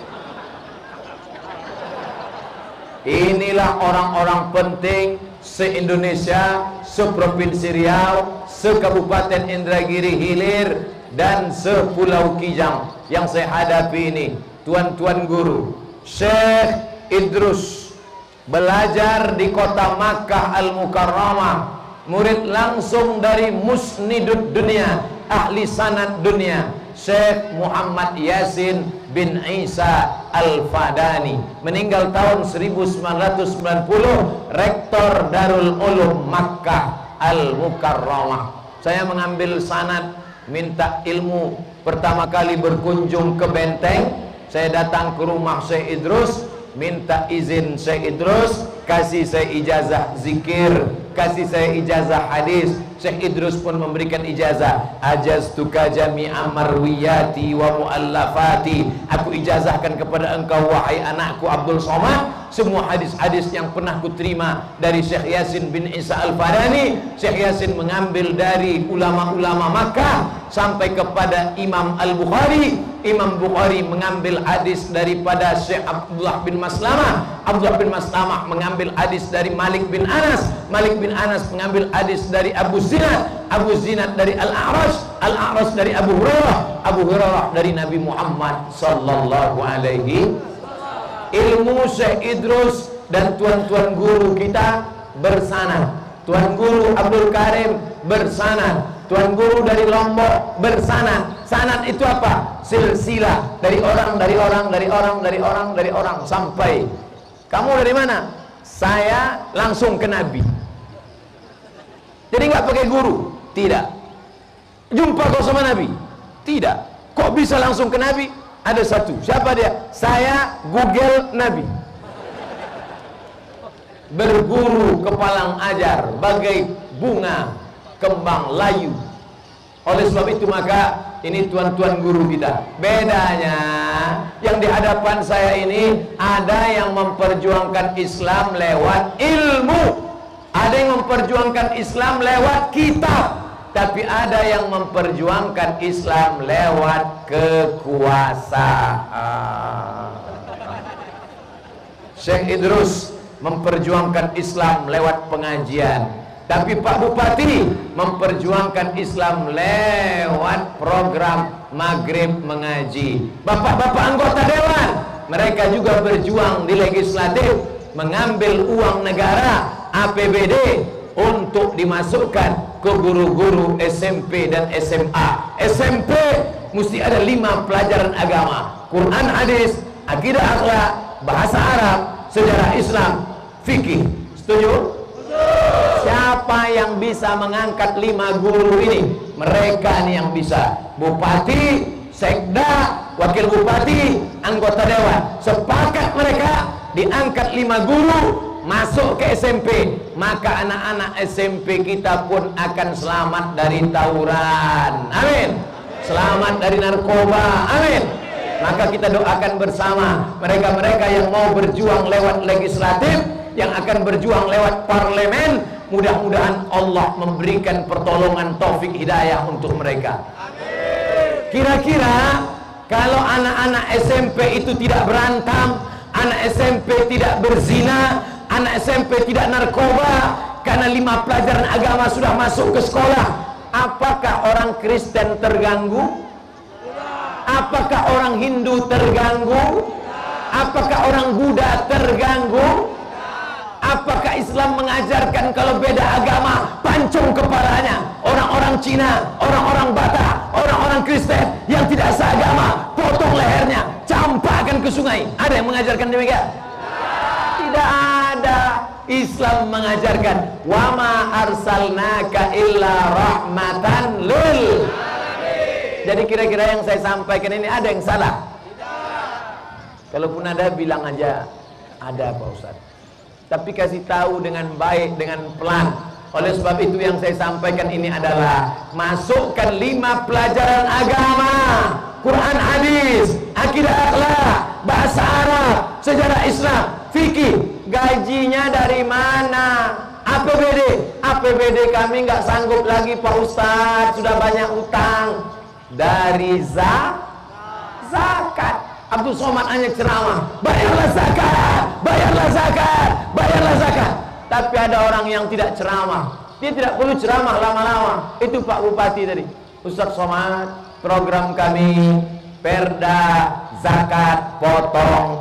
Inilah orang-orang penting se-Indonesia, se-Provinsi Riau, se-Kabupaten Indragiri Hilir, dan se-Pulau Kijang yang saya hadapi ini. Tuan-tuan guru, Syekh Idrus belajar di kota Makkah Al-Mukarramah, murid langsung dari musnidud dunia, ahli sanad dunia, Syekh Muhammad Yasin bin Isa Al-Fadani, meninggal tahun seribu sembilan ratus sembilan puluh, rektor Darul Ulum Makkah Al-Mukarramah. Saya mengambil sanad, minta ilmu, pertama kali berkunjung ke Benteng. Saya datang ke rumah Syekh Idrus, minta izin Syekh Idrus, kasih saya ijazah zikir, kasih saya ijazah hadis. Syekh Idrus pun memberikan ijazah. Ajaztuka jami'a marwiyati wa muallafati. Aku ijazahkan kepada engkau wahai anakku Abdul Somad semua hadis-hadis yang pernah kuterima dari Syekh Yasin bin Isa Al-Fadani. Syekh Yasin mengambil dari ulama-ulama Makkah sampai kepada Imam Al-Bukhari. Imam Bukhari mengambil hadis daripada Syekh Abdullah bin Maslamah. Abdullah bin Maslamah mengambil hadis dari Malik bin Anas. Malik bin Anas mengambil hadis dari Abu Zinad. Abu Zinad dari Al-A'raj. Al-A'raj dari Abu Hurairah. Abu Hurairah dari Nabi Muhammad sallallahu alaihi. Ilmu Syekh Idrus dan tuan-tuan guru kita bersanad. Tuan guru Abdul Karim bersanad. Tuan guru dari Lombok bersanad. Sanad itu apa? Silsilah dari orang, dari orang, dari orang, dari orang, dari orang sampai. Kamu dari mana? Saya langsung ke Nabi. Jadi nggak pakai guru? Tidak. Jumpa kau sama Nabi? Tidak. Kok bisa langsung ke Nabi? Ada satu. Siapa dia? Saya Google Nabi. Berguru kepalang ajar bagai bunga kembang layu. Oleh sebab itu maka ini tuan-tuan guru kita. Bedanya yang di hadapan saya ini ada yang memperjuangkan Islam lewat ilmu, ada yang memperjuangkan Islam lewat kitab, tapi ada yang memperjuangkan Islam lewat kekuasaan. Syekh Idrus memperjuangkan Islam lewat pengajian, tapi Pak Bupati memperjuangkan Islam lewat program Maghrib mengaji. Bapak-bapak anggota dewan, mereka juga berjuang di legislatif, mengambil uang negara, A P B D, untuk dimasukkan ke guru-guru S M P dan S M A. S M P mesti ada lima pelajaran agama: Quran, hadis, akidah, akhlak, bahasa Arab, sejarah Islam, fikih. Setuju? Siapa yang bisa mengangkat lima guru ini? Mereka nih yang bisa. Bupati, sekda, wakil bupati, anggota dewan. Sepakat mereka diangkat lima guru masuk ke S M P, maka anak-anak S M P kita pun akan selamat dari tawuran. Amin. Selamat dari narkoba. Amin. Maka kita doakan bersama mereka-mereka yang mau berjuang lewat legislatif, yang akan berjuang lewat parlemen. Mudah-mudahan Allah memberikan pertolongan, taufik, hidayah untuk mereka. Kira-kira kalau anak-anak S M P itu tidak berantam, anak S M P tidak berzina, anak S M P tidak narkoba, karena lima pelajaran agama sudah masuk ke sekolah, apakah orang Kristen terganggu? Apakah orang Hindu terganggu? Apakah orang Buddha terganggu? Apakah Islam mengajarkan kalau beda agama pancung kepalanya? Orang-orang Cina, orang-orang Batak, orang-orang Kristen yang tidak seagama potong lehernya, campakkan ke sungai. Ada yang mengajarkan demikian? Tidak ada. Islam mengajarkan wama arsalnaka illa rahmatan lil. Jadi kira-kira yang saya sampaikan ini ada yang salah? Kalaupun ada, bilang aja ada Pak Ustaz. Tapi kasih tahu dengan baik, dengan pelan. Oleh sebab itu yang saya sampaikan ini adalah masukkan lima pelajaran agama: Quran, hadis, akidah, akhlak, bahasa Arab, sejarah Islam, fikih. Gajinya dari mana? A P B D. A P B D kami nggak sanggup lagi Pak Ustaz, sudah banyak utang. Dari za zakat. Abdul Somad hanya ceramah, bayarlah zakat, bayarlah zakat, bayarlah zakat. Tapi ada orang yang tidak ceramah, dia tidak perlu ceramah lama-lama. Itu Pak Bupati tadi, Ustaz Somad, program kami perda zakat potong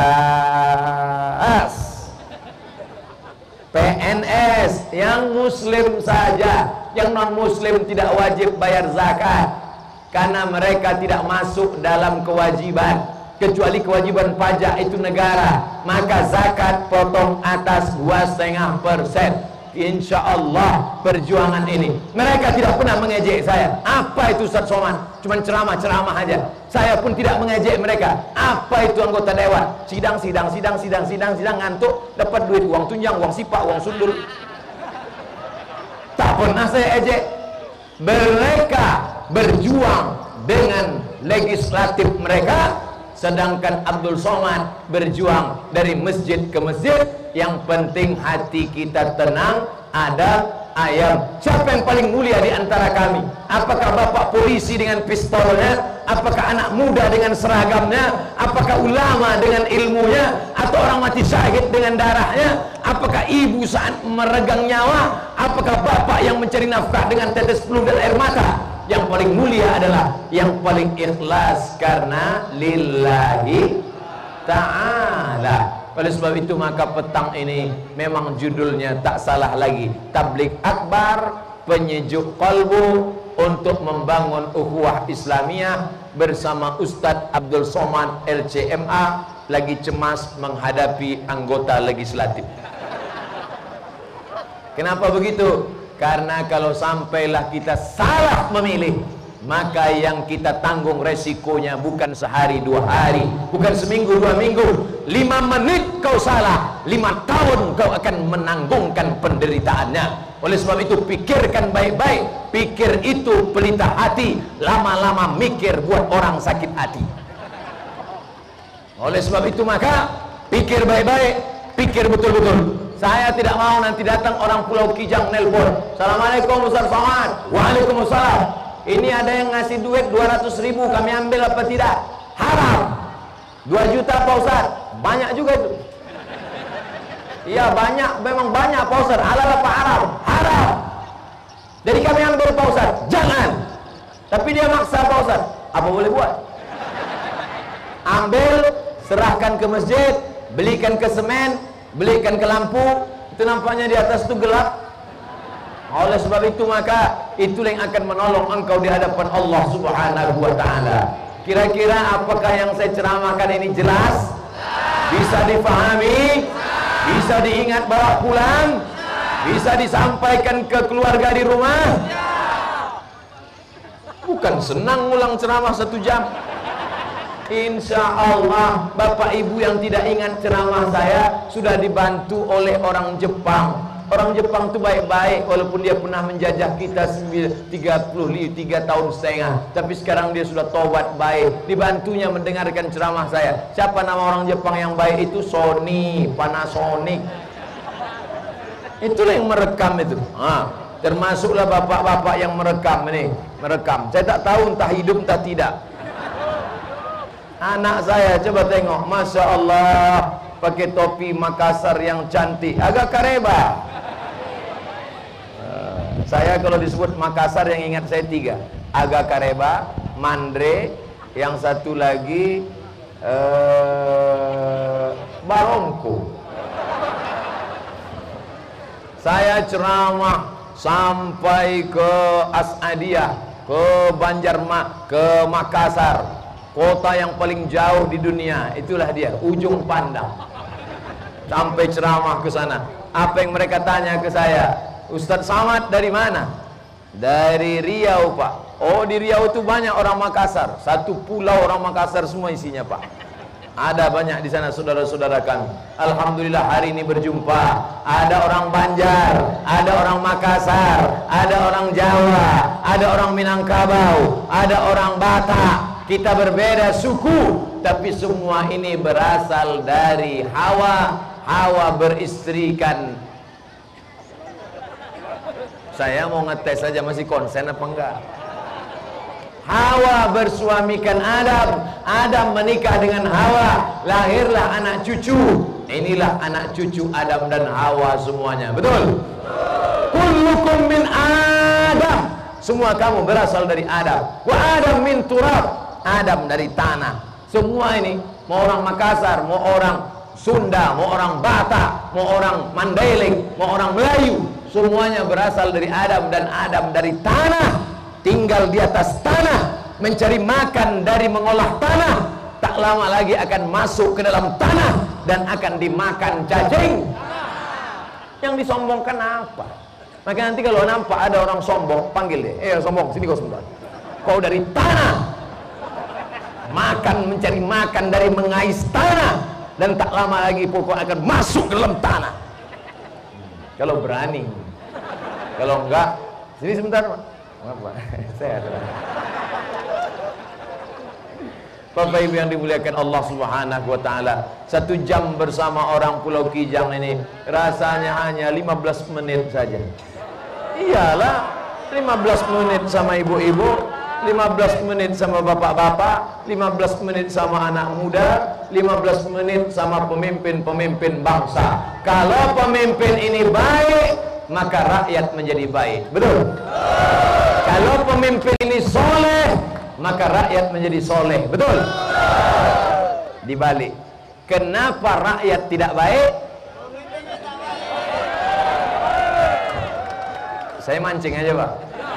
atas. P N S yang muslim saja, yang non muslim tidak wajib bayar zakat, karena mereka tidak masuk dalam kewajiban. Kecuali kewajiban pajak itu negara, maka zakat potong atas dua setengah persen. Insya Allah perjuangan ini. Mereka tidak pernah mengejek saya. Apa itu Ustaz Somad? Cuman ceramah-ceramah aja. Saya pun tidak mengejek mereka. Apa itu anggota dewan? Sidang, sidang, sidang, sidang, sidang, sidang, ngantuk, dapat duit, uang tunjang, uang sipak, uang sundul. Tak pernah saya ejek. Mereka berjuang dengan legislatif mereka, sedangkan Abdul Somad berjuang dari masjid ke masjid. Yang penting hati kita tenang, ada ayam. Siapa yang paling mulia di antara kami? Apakah bapak polisi dengan pistolnya? Apakah anak muda dengan seragamnya? Apakah ulama dengan ilmunya? Atau orang mati syahid dengan darahnya? Apakah ibu saat meregang nyawa? Apakah bapak yang mencari nafkah dengan tetes peluh dan air mata? Yang paling mulia adalah yang paling ikhlas karena lillahi ta'ala. Oleh sebab itu maka petang ini memang judulnya tak salah lagi, Tabligh Akbar, penyejuk kalbu untuk membangun ukhuwah Islamiyah bersama Ustadz Abdul Somad L C M A, lagi cemas menghadapi anggota legislatif. Kenapa begitu? Karena kalau sampailah kita salah memilih, maka yang kita tanggung resikonya bukan sehari dua hari, bukan seminggu dua minggu, lima menit kau salah, lima tahun kau akan menanggungkan penderitaannya. Oleh sebab itu pikirkan baik-baik. Pikir itu pelita hati, lama-lama mikir buat orang sakit hati. Oleh sebab itu maka pikir baik-baik, pikir betul-betul. Saya tidak mau nanti datang orang Pulau Kijang nelpon, Assalamualaikum Ustaz Somad. Waalaikumsalam. Ini ada yang ngasih duit dua ratus ribu, kami ambil apa tidak? Haram. dua juta Pak Ustaz. Banyak juga itu. Iya banyak, memang banyak Pak Ustaz. Halal apa haram? Haram. Jadi kami ambil Pak Ustaz. Jangan. Tapi dia maksa Pak Ustaz. Apa boleh buat? Ambil, serahkan ke masjid, belikan ke semen, belikan ke lampu. Itu nampaknya di atas itu gelap. Oleh sebab itu maka itulah yang akan menolong engkau di hadapan Allah Subhanahu wa taala. Kira-kira apakah yang saya ceramahkan ini jelas? Bisa difahami? Bisa diingat bawa pulang? Bisa disampaikan ke keluarga di rumah? Bukan senang ulang ceramah satu jam. Insya Allah Bapak Ibu yang tidak ingat ceramah saya sudah dibantu oleh orang Jepang. Orang Jepang itu baik-baik, walaupun dia pernah menjajah kita tiga puluh tiga tahun setengah, tapi sekarang dia sudah tobat baik. Dibantunya mendengarkan ceramah saya. Siapa nama orang Jepang yang baik itu? Sony, Panasonic. Itulah yang merekam itu. Ah, termasuklah bapak-bapak yang merekam ini, merekam. Saya tak tahu entah hidup entah tidak. Anak saya coba tengok, Masya Allah, pakai topi Makassar yang cantik, agak kareba. uh, Saya kalau disebut Makassar yang ingat saya tiga, agak kareba, Mandre, yang satu lagi uh, Barongko. Saya ceramah sampai ke Asadiyah, ke Banjarma, ke Makassar, kota yang paling jauh di dunia. Itulah dia, ujung pandang. Sampai ceramah ke sana. Apa yang mereka tanya ke saya? Ustadz Samad dari mana? Dari Riau, Pak. Oh, di Riau itu banyak orang Makassar. Satu pulau orang Makassar semua isinya, Pak. Ada banyak di sana saudara-saudara kami. Alhamdulillah hari ini berjumpa. Ada orang Banjar, ada orang Makassar, ada orang Jawa, ada orang Minangkabau, ada orang Batak. Kita berbeda suku, tapi semua ini berasal dari Hawa. Hawa beristrikan. Saya mau ngetes saja, masih konsen apa enggak? Hawa bersuamikan Adam, Adam menikah dengan Hawa, lahirlah anak cucu. Inilah anak cucu Adam dan Hawa semuanya. Betul? Kullukum min Adam. Semua kamu berasal dari Adam. Wa Adam min turab. Adam dari tanah. Semua ini, mau orang Makassar, mau orang Sunda, mau orang Batak, mau orang Mandailing, mau orang Melayu, semuanya berasal dari Adam, dan Adam dari tanah, tinggal di atas tanah, mencari makan dari mengolah tanah. Tak lama lagi akan masuk ke dalam tanah dan akan dimakan cacing. Yang disombongkan apa? Maka nanti kalau nampak ada orang sombong, panggil dia. Eh sombong, sini kau sebentar. Kau dari tanah, makan, mencari makan dari mengais tanah, dan tak lama lagi pokok akan masuk ke dalam tanah. Kalau berani. Kalau enggak, sini sebentar, Pak. Apa? Saya ada. Bapak Ibu yang dimuliakan Allah Subhanahu wa taala, satu jam bersama orang Pulau Kijang ini rasanya hanya lima belas menit saja. Iyalah, lima belas menit sama ibu-ibu, lima belas menit sama bapak-bapak, lima belas menit sama anak muda, lima belas menit sama pemimpin-pemimpin bangsa. Kalau pemimpin ini baik, maka rakyat menjadi baik. Betul? Kalau pemimpin ini soleh, maka rakyat menjadi soleh. Betul? Dibalik. Kenapa rakyat tidak baik? Saya mancing aja, Pak.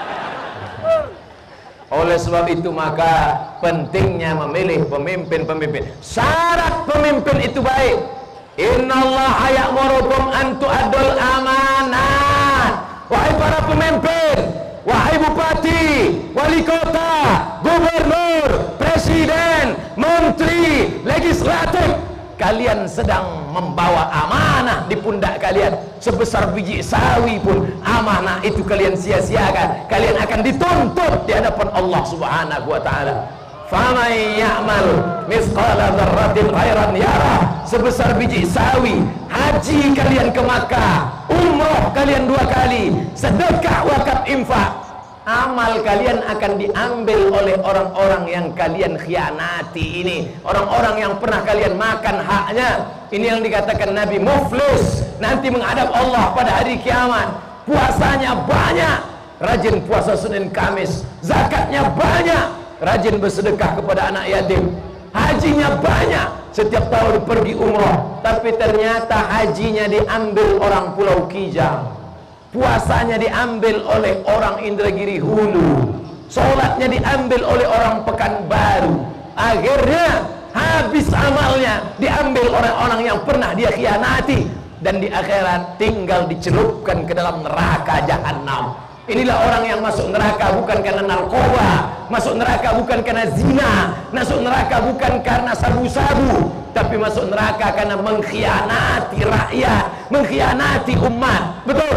Oleh sebab itu maka pentingnya memilih pemimpin-pemimpin. Syarat pemimpin itu baik. Innallaha ya'murukum an tu'addul amanat. Wahai para pemimpin, wahai bupati, wali kota, gubernur, presiden, menteri, legislatif, kalian sedang membawa amanah di pundak kalian. Sebesar biji sawi pun amanah itu kalian sia-siakan, kalian akan dituntut di hadapan Allah Subhanahu wa taala. Faman ya'mal misqala dzarratin khairan yarah. Sebesar biji sawi, haji kalian ke Makkah, umroh kalian dua kali, sedekah, wakaf, infak, amal kalian akan diambil oleh orang-orang yang kalian khianati ini, orang-orang yang pernah kalian makan haknya. Ini yang dikatakan Nabi muflis, nanti menghadap Allah pada hari kiamat. Puasanya banyak, rajin puasa Senin Kamis, zakatnya banyak, rajin bersedekah kepada anak yatim, hajinya banyak, setiap tahun pergi umroh, tapi ternyata hajinya diambil orang Pulau Kijang. puasanya diambil oleh orang Indragiri Hulu, sholatnya diambil oleh orang Pekanbaru, akhirnya habis amalnya diambil oleh orang yang pernah dia khianati, dan di akhirat tinggal dicelupkan ke dalam neraka jahanam. Inilah orang yang masuk neraka bukan karena narkoba, masuk neraka bukan karena zina, masuk neraka bukan karena sabu-sabu, tapi masuk neraka karena mengkhianati rakyat, mengkhianati umat. Betul?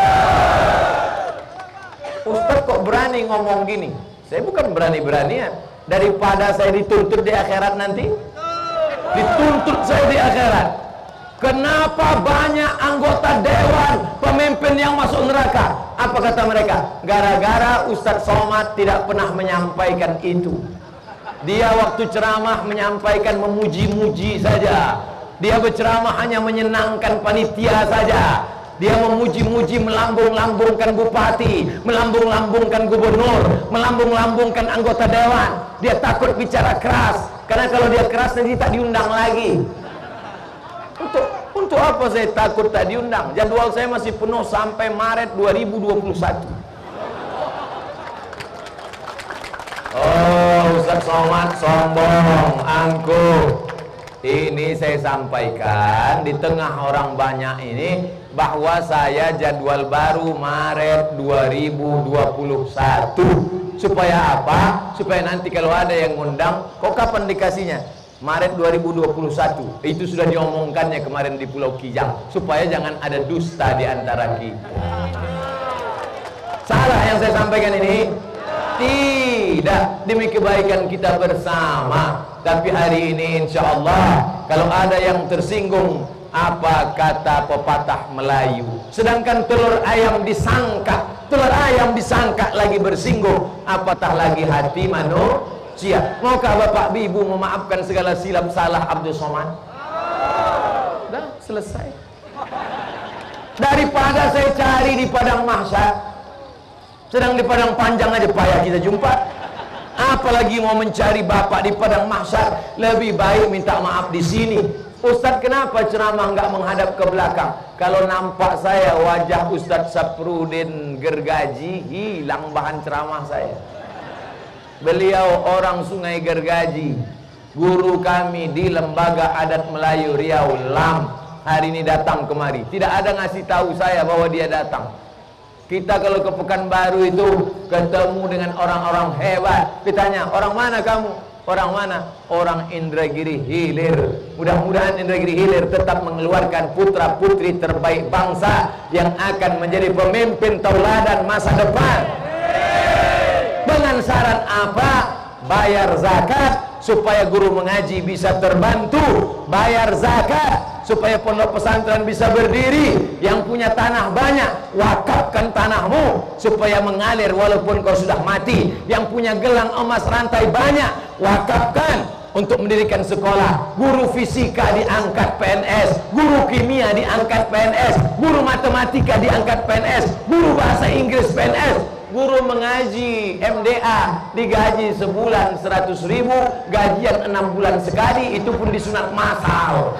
Ustaz kok berani ngomong gini? Saya bukan berani-beranian. Daripada saya dituntut di akhirat nanti, dituntut saya di akhirat. Kenapa banyak anggota dewan, pemimpin yang masuk neraka? Apa kata mereka? Gara-gara Ustadz Somad tidak pernah menyampaikan itu. Dia waktu ceramah menyampaikan memuji-muji saja. Dia berceramah hanya menyenangkan panitia saja. Dia memuji-muji, melambung-lambungkan bupati, melambung-lambungkan gubernur, melambung-lambungkan anggota dewan. Dia takut bicara keras, karena kalau dia keras nanti tak diundang lagi. Untuk untuk apa saya takut tak diundang? Jadwal saya masih penuh sampai Maret dua ribu dua puluh satu. Oh, Ustaz Somad sombong, angkuh. Ini saya sampaikan di tengah orang banyak ini bahwa saya jadwal baru Maret dua ribu dua puluh satu. Supaya apa? Supaya nanti kalau ada yang ngundang, kok kapan dikasihnya? Maret dua ribu dua puluh satu. Itu sudah diomongkannya kemarin di Pulau Kijang, supaya jangan ada dusta di antara kita. Salah yang saya sampaikan ini? Tidak, demi kebaikan kita bersama. Tapi hari ini insya Allah, kalau ada yang tersinggung, apa kata pepatah Melayu, sedangkan telur ayam disangka, telur ayam disangka lagi bersinggung, apatah lagi hati manusia. Maukah Bapak Ibu memaafkan segala silap salah Abdul Somad? Dah selesai. Daripada saya cari di padang mahsyar, sedang di padang panjang aja payah kita jumpa, apalagi mau mencari Bapak di padang mahsyar. Lebih baik minta maaf di sini. Ustadz, kenapa ceramah nggak menghadap ke belakang? Kalau nampak saya wajah Ustadz Saprudin Gergaji, hilang bahan ceramah saya. Beliau orang Sungai Gergaji, guru kami di Lembaga Adat Melayu Riau L A M. Hari ini datang kemari, tidak ada ngasih tahu saya bahwa dia datang. Kita kalau ke Pekanbaru itu ketemu dengan orang-orang hebat, ditanya, orang mana kamu? Orang mana? Orang Indragiri Hilir. Mudah-mudahan Indragiri Hilir tetap mengeluarkan putra-putri terbaik bangsa yang akan menjadi pemimpin tauladan masa depan. Dengan syarat apa? Bayar zakat supaya guru mengaji bisa terbantu, bayar zakat supaya pondok pesantren bisa berdiri. Yang punya tanah banyak, wakafkan tanahmu supaya mengalir walaupun kau sudah mati. Yang punya gelang emas rantai banyak, wakafkan untuk mendirikan sekolah. Guru fisika diangkat P N S, guru kimia diangkat P N S, guru matematika diangkat P N S, guru bahasa Inggris P N S. Guru mengaji M D A digaji sebulan seratus ribu, gajian enam bulan sekali, itu pun disunat massal.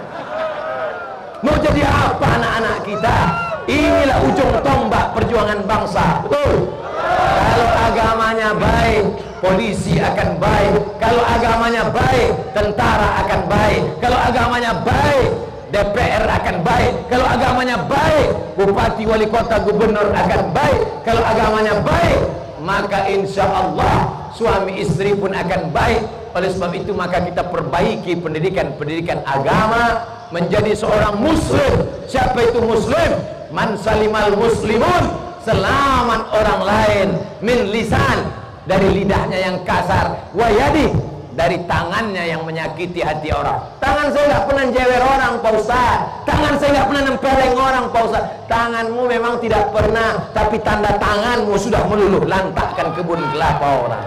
Mau jadi apa anak-anak kita? Inilah ujung tombak perjuangan bangsa. Betul? Kalau agamanya baik, polisi akan baik. Kalau agamanya baik, tentara akan baik. Kalau agamanya baik, D P R akan baik. Kalau agamanya baik, bupati, wali kota, gubernur akan baik. Kalau agamanya baik, maka insya Allah suami istri pun akan baik. Oleh sebab itu maka kita perbaiki pendidikan-pendidikan agama menjadi seorang muslim. Siapa itu muslim? Man salimal muslimun, selamat orang lain, min lisan, dari lidahnya yang kasar, wa yadi, dari tangannya yang menyakiti hati orang. Tangan saya nggak pernah jewer orang, Pak Ustaz. Tangan saya nggak pernah nempeleng orang, Pak Ustaz. Tanganmu memang tidak pernah, tapi tanda tanganmu sudah meluluh lantakkan kebun kelapa orang.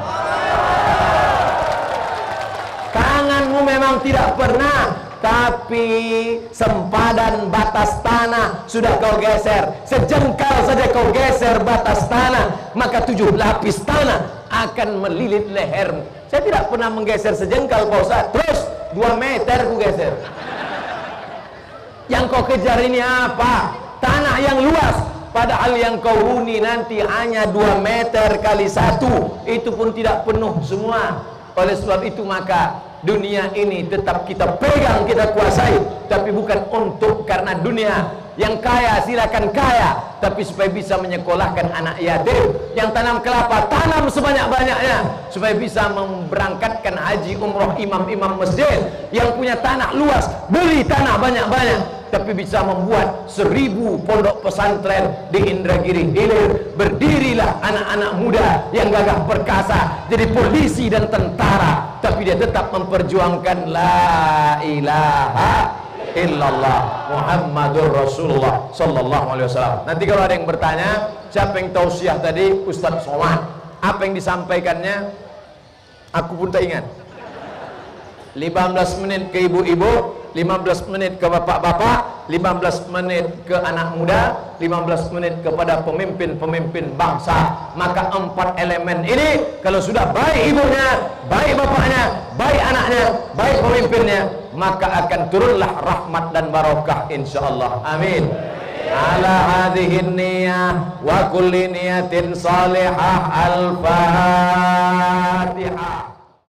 Tanganmu memang tidak pernah, tapi sempadan batas tanah sudah kau geser. Sejengkal saja kau geser batas tanah, maka tujuh lapis tanah akan melilit lehermu. Saya tidak pernah menggeser sejengkal, Pak Ustaz. Terus dua meter ku geser. Yang kau kejar ini apa? Tanah yang luas. Padahal yang kau huni nanti hanya dua meter kali satu, itu pun tidak penuh semua. Oleh sebab itu maka dunia ini tetap kita pegang, kita kuasai, tapi bukan untuk karena dunia. Yang kaya silakan kaya, tapi supaya bisa menyekolahkan anak yatim. Yang tanam kelapa, tanam sebanyak-banyaknya supaya bisa memberangkatkan haji umroh imam-imam masjid. Yang punya tanah luas, beli tanah banyak-banyak, tapi bisa membuat seribu pondok pesantren di Indragiri Hilir. Berdirilah anak-anak muda yang gagah perkasa jadi polisi dan tentara, tapi dia tetap memperjuangkan la ilaha illallah Muhammadur Rasulullah sallallahu alaihi wasallam. Nanti kalau ada yang bertanya, siapa yang tausiah tadi? Ustaz Somad. Apa yang disampaikannya? Aku pun tak ingat. lima belas menit ke ibu-ibu, lima belas menit ke bapak-bapak, lima belas menit ke anak muda, lima belas menit kepada pemimpin-pemimpin bangsa. Maka empat elemen ini kalau sudah baik ibunya, baik bapaknya, baik anaknya, baik pemimpinnya, maka akan turunlah rahmat dan barokah insyaallah. Amin. Ala hadhihi niyah wa kulli niyatin salihah. Al-Fatihah.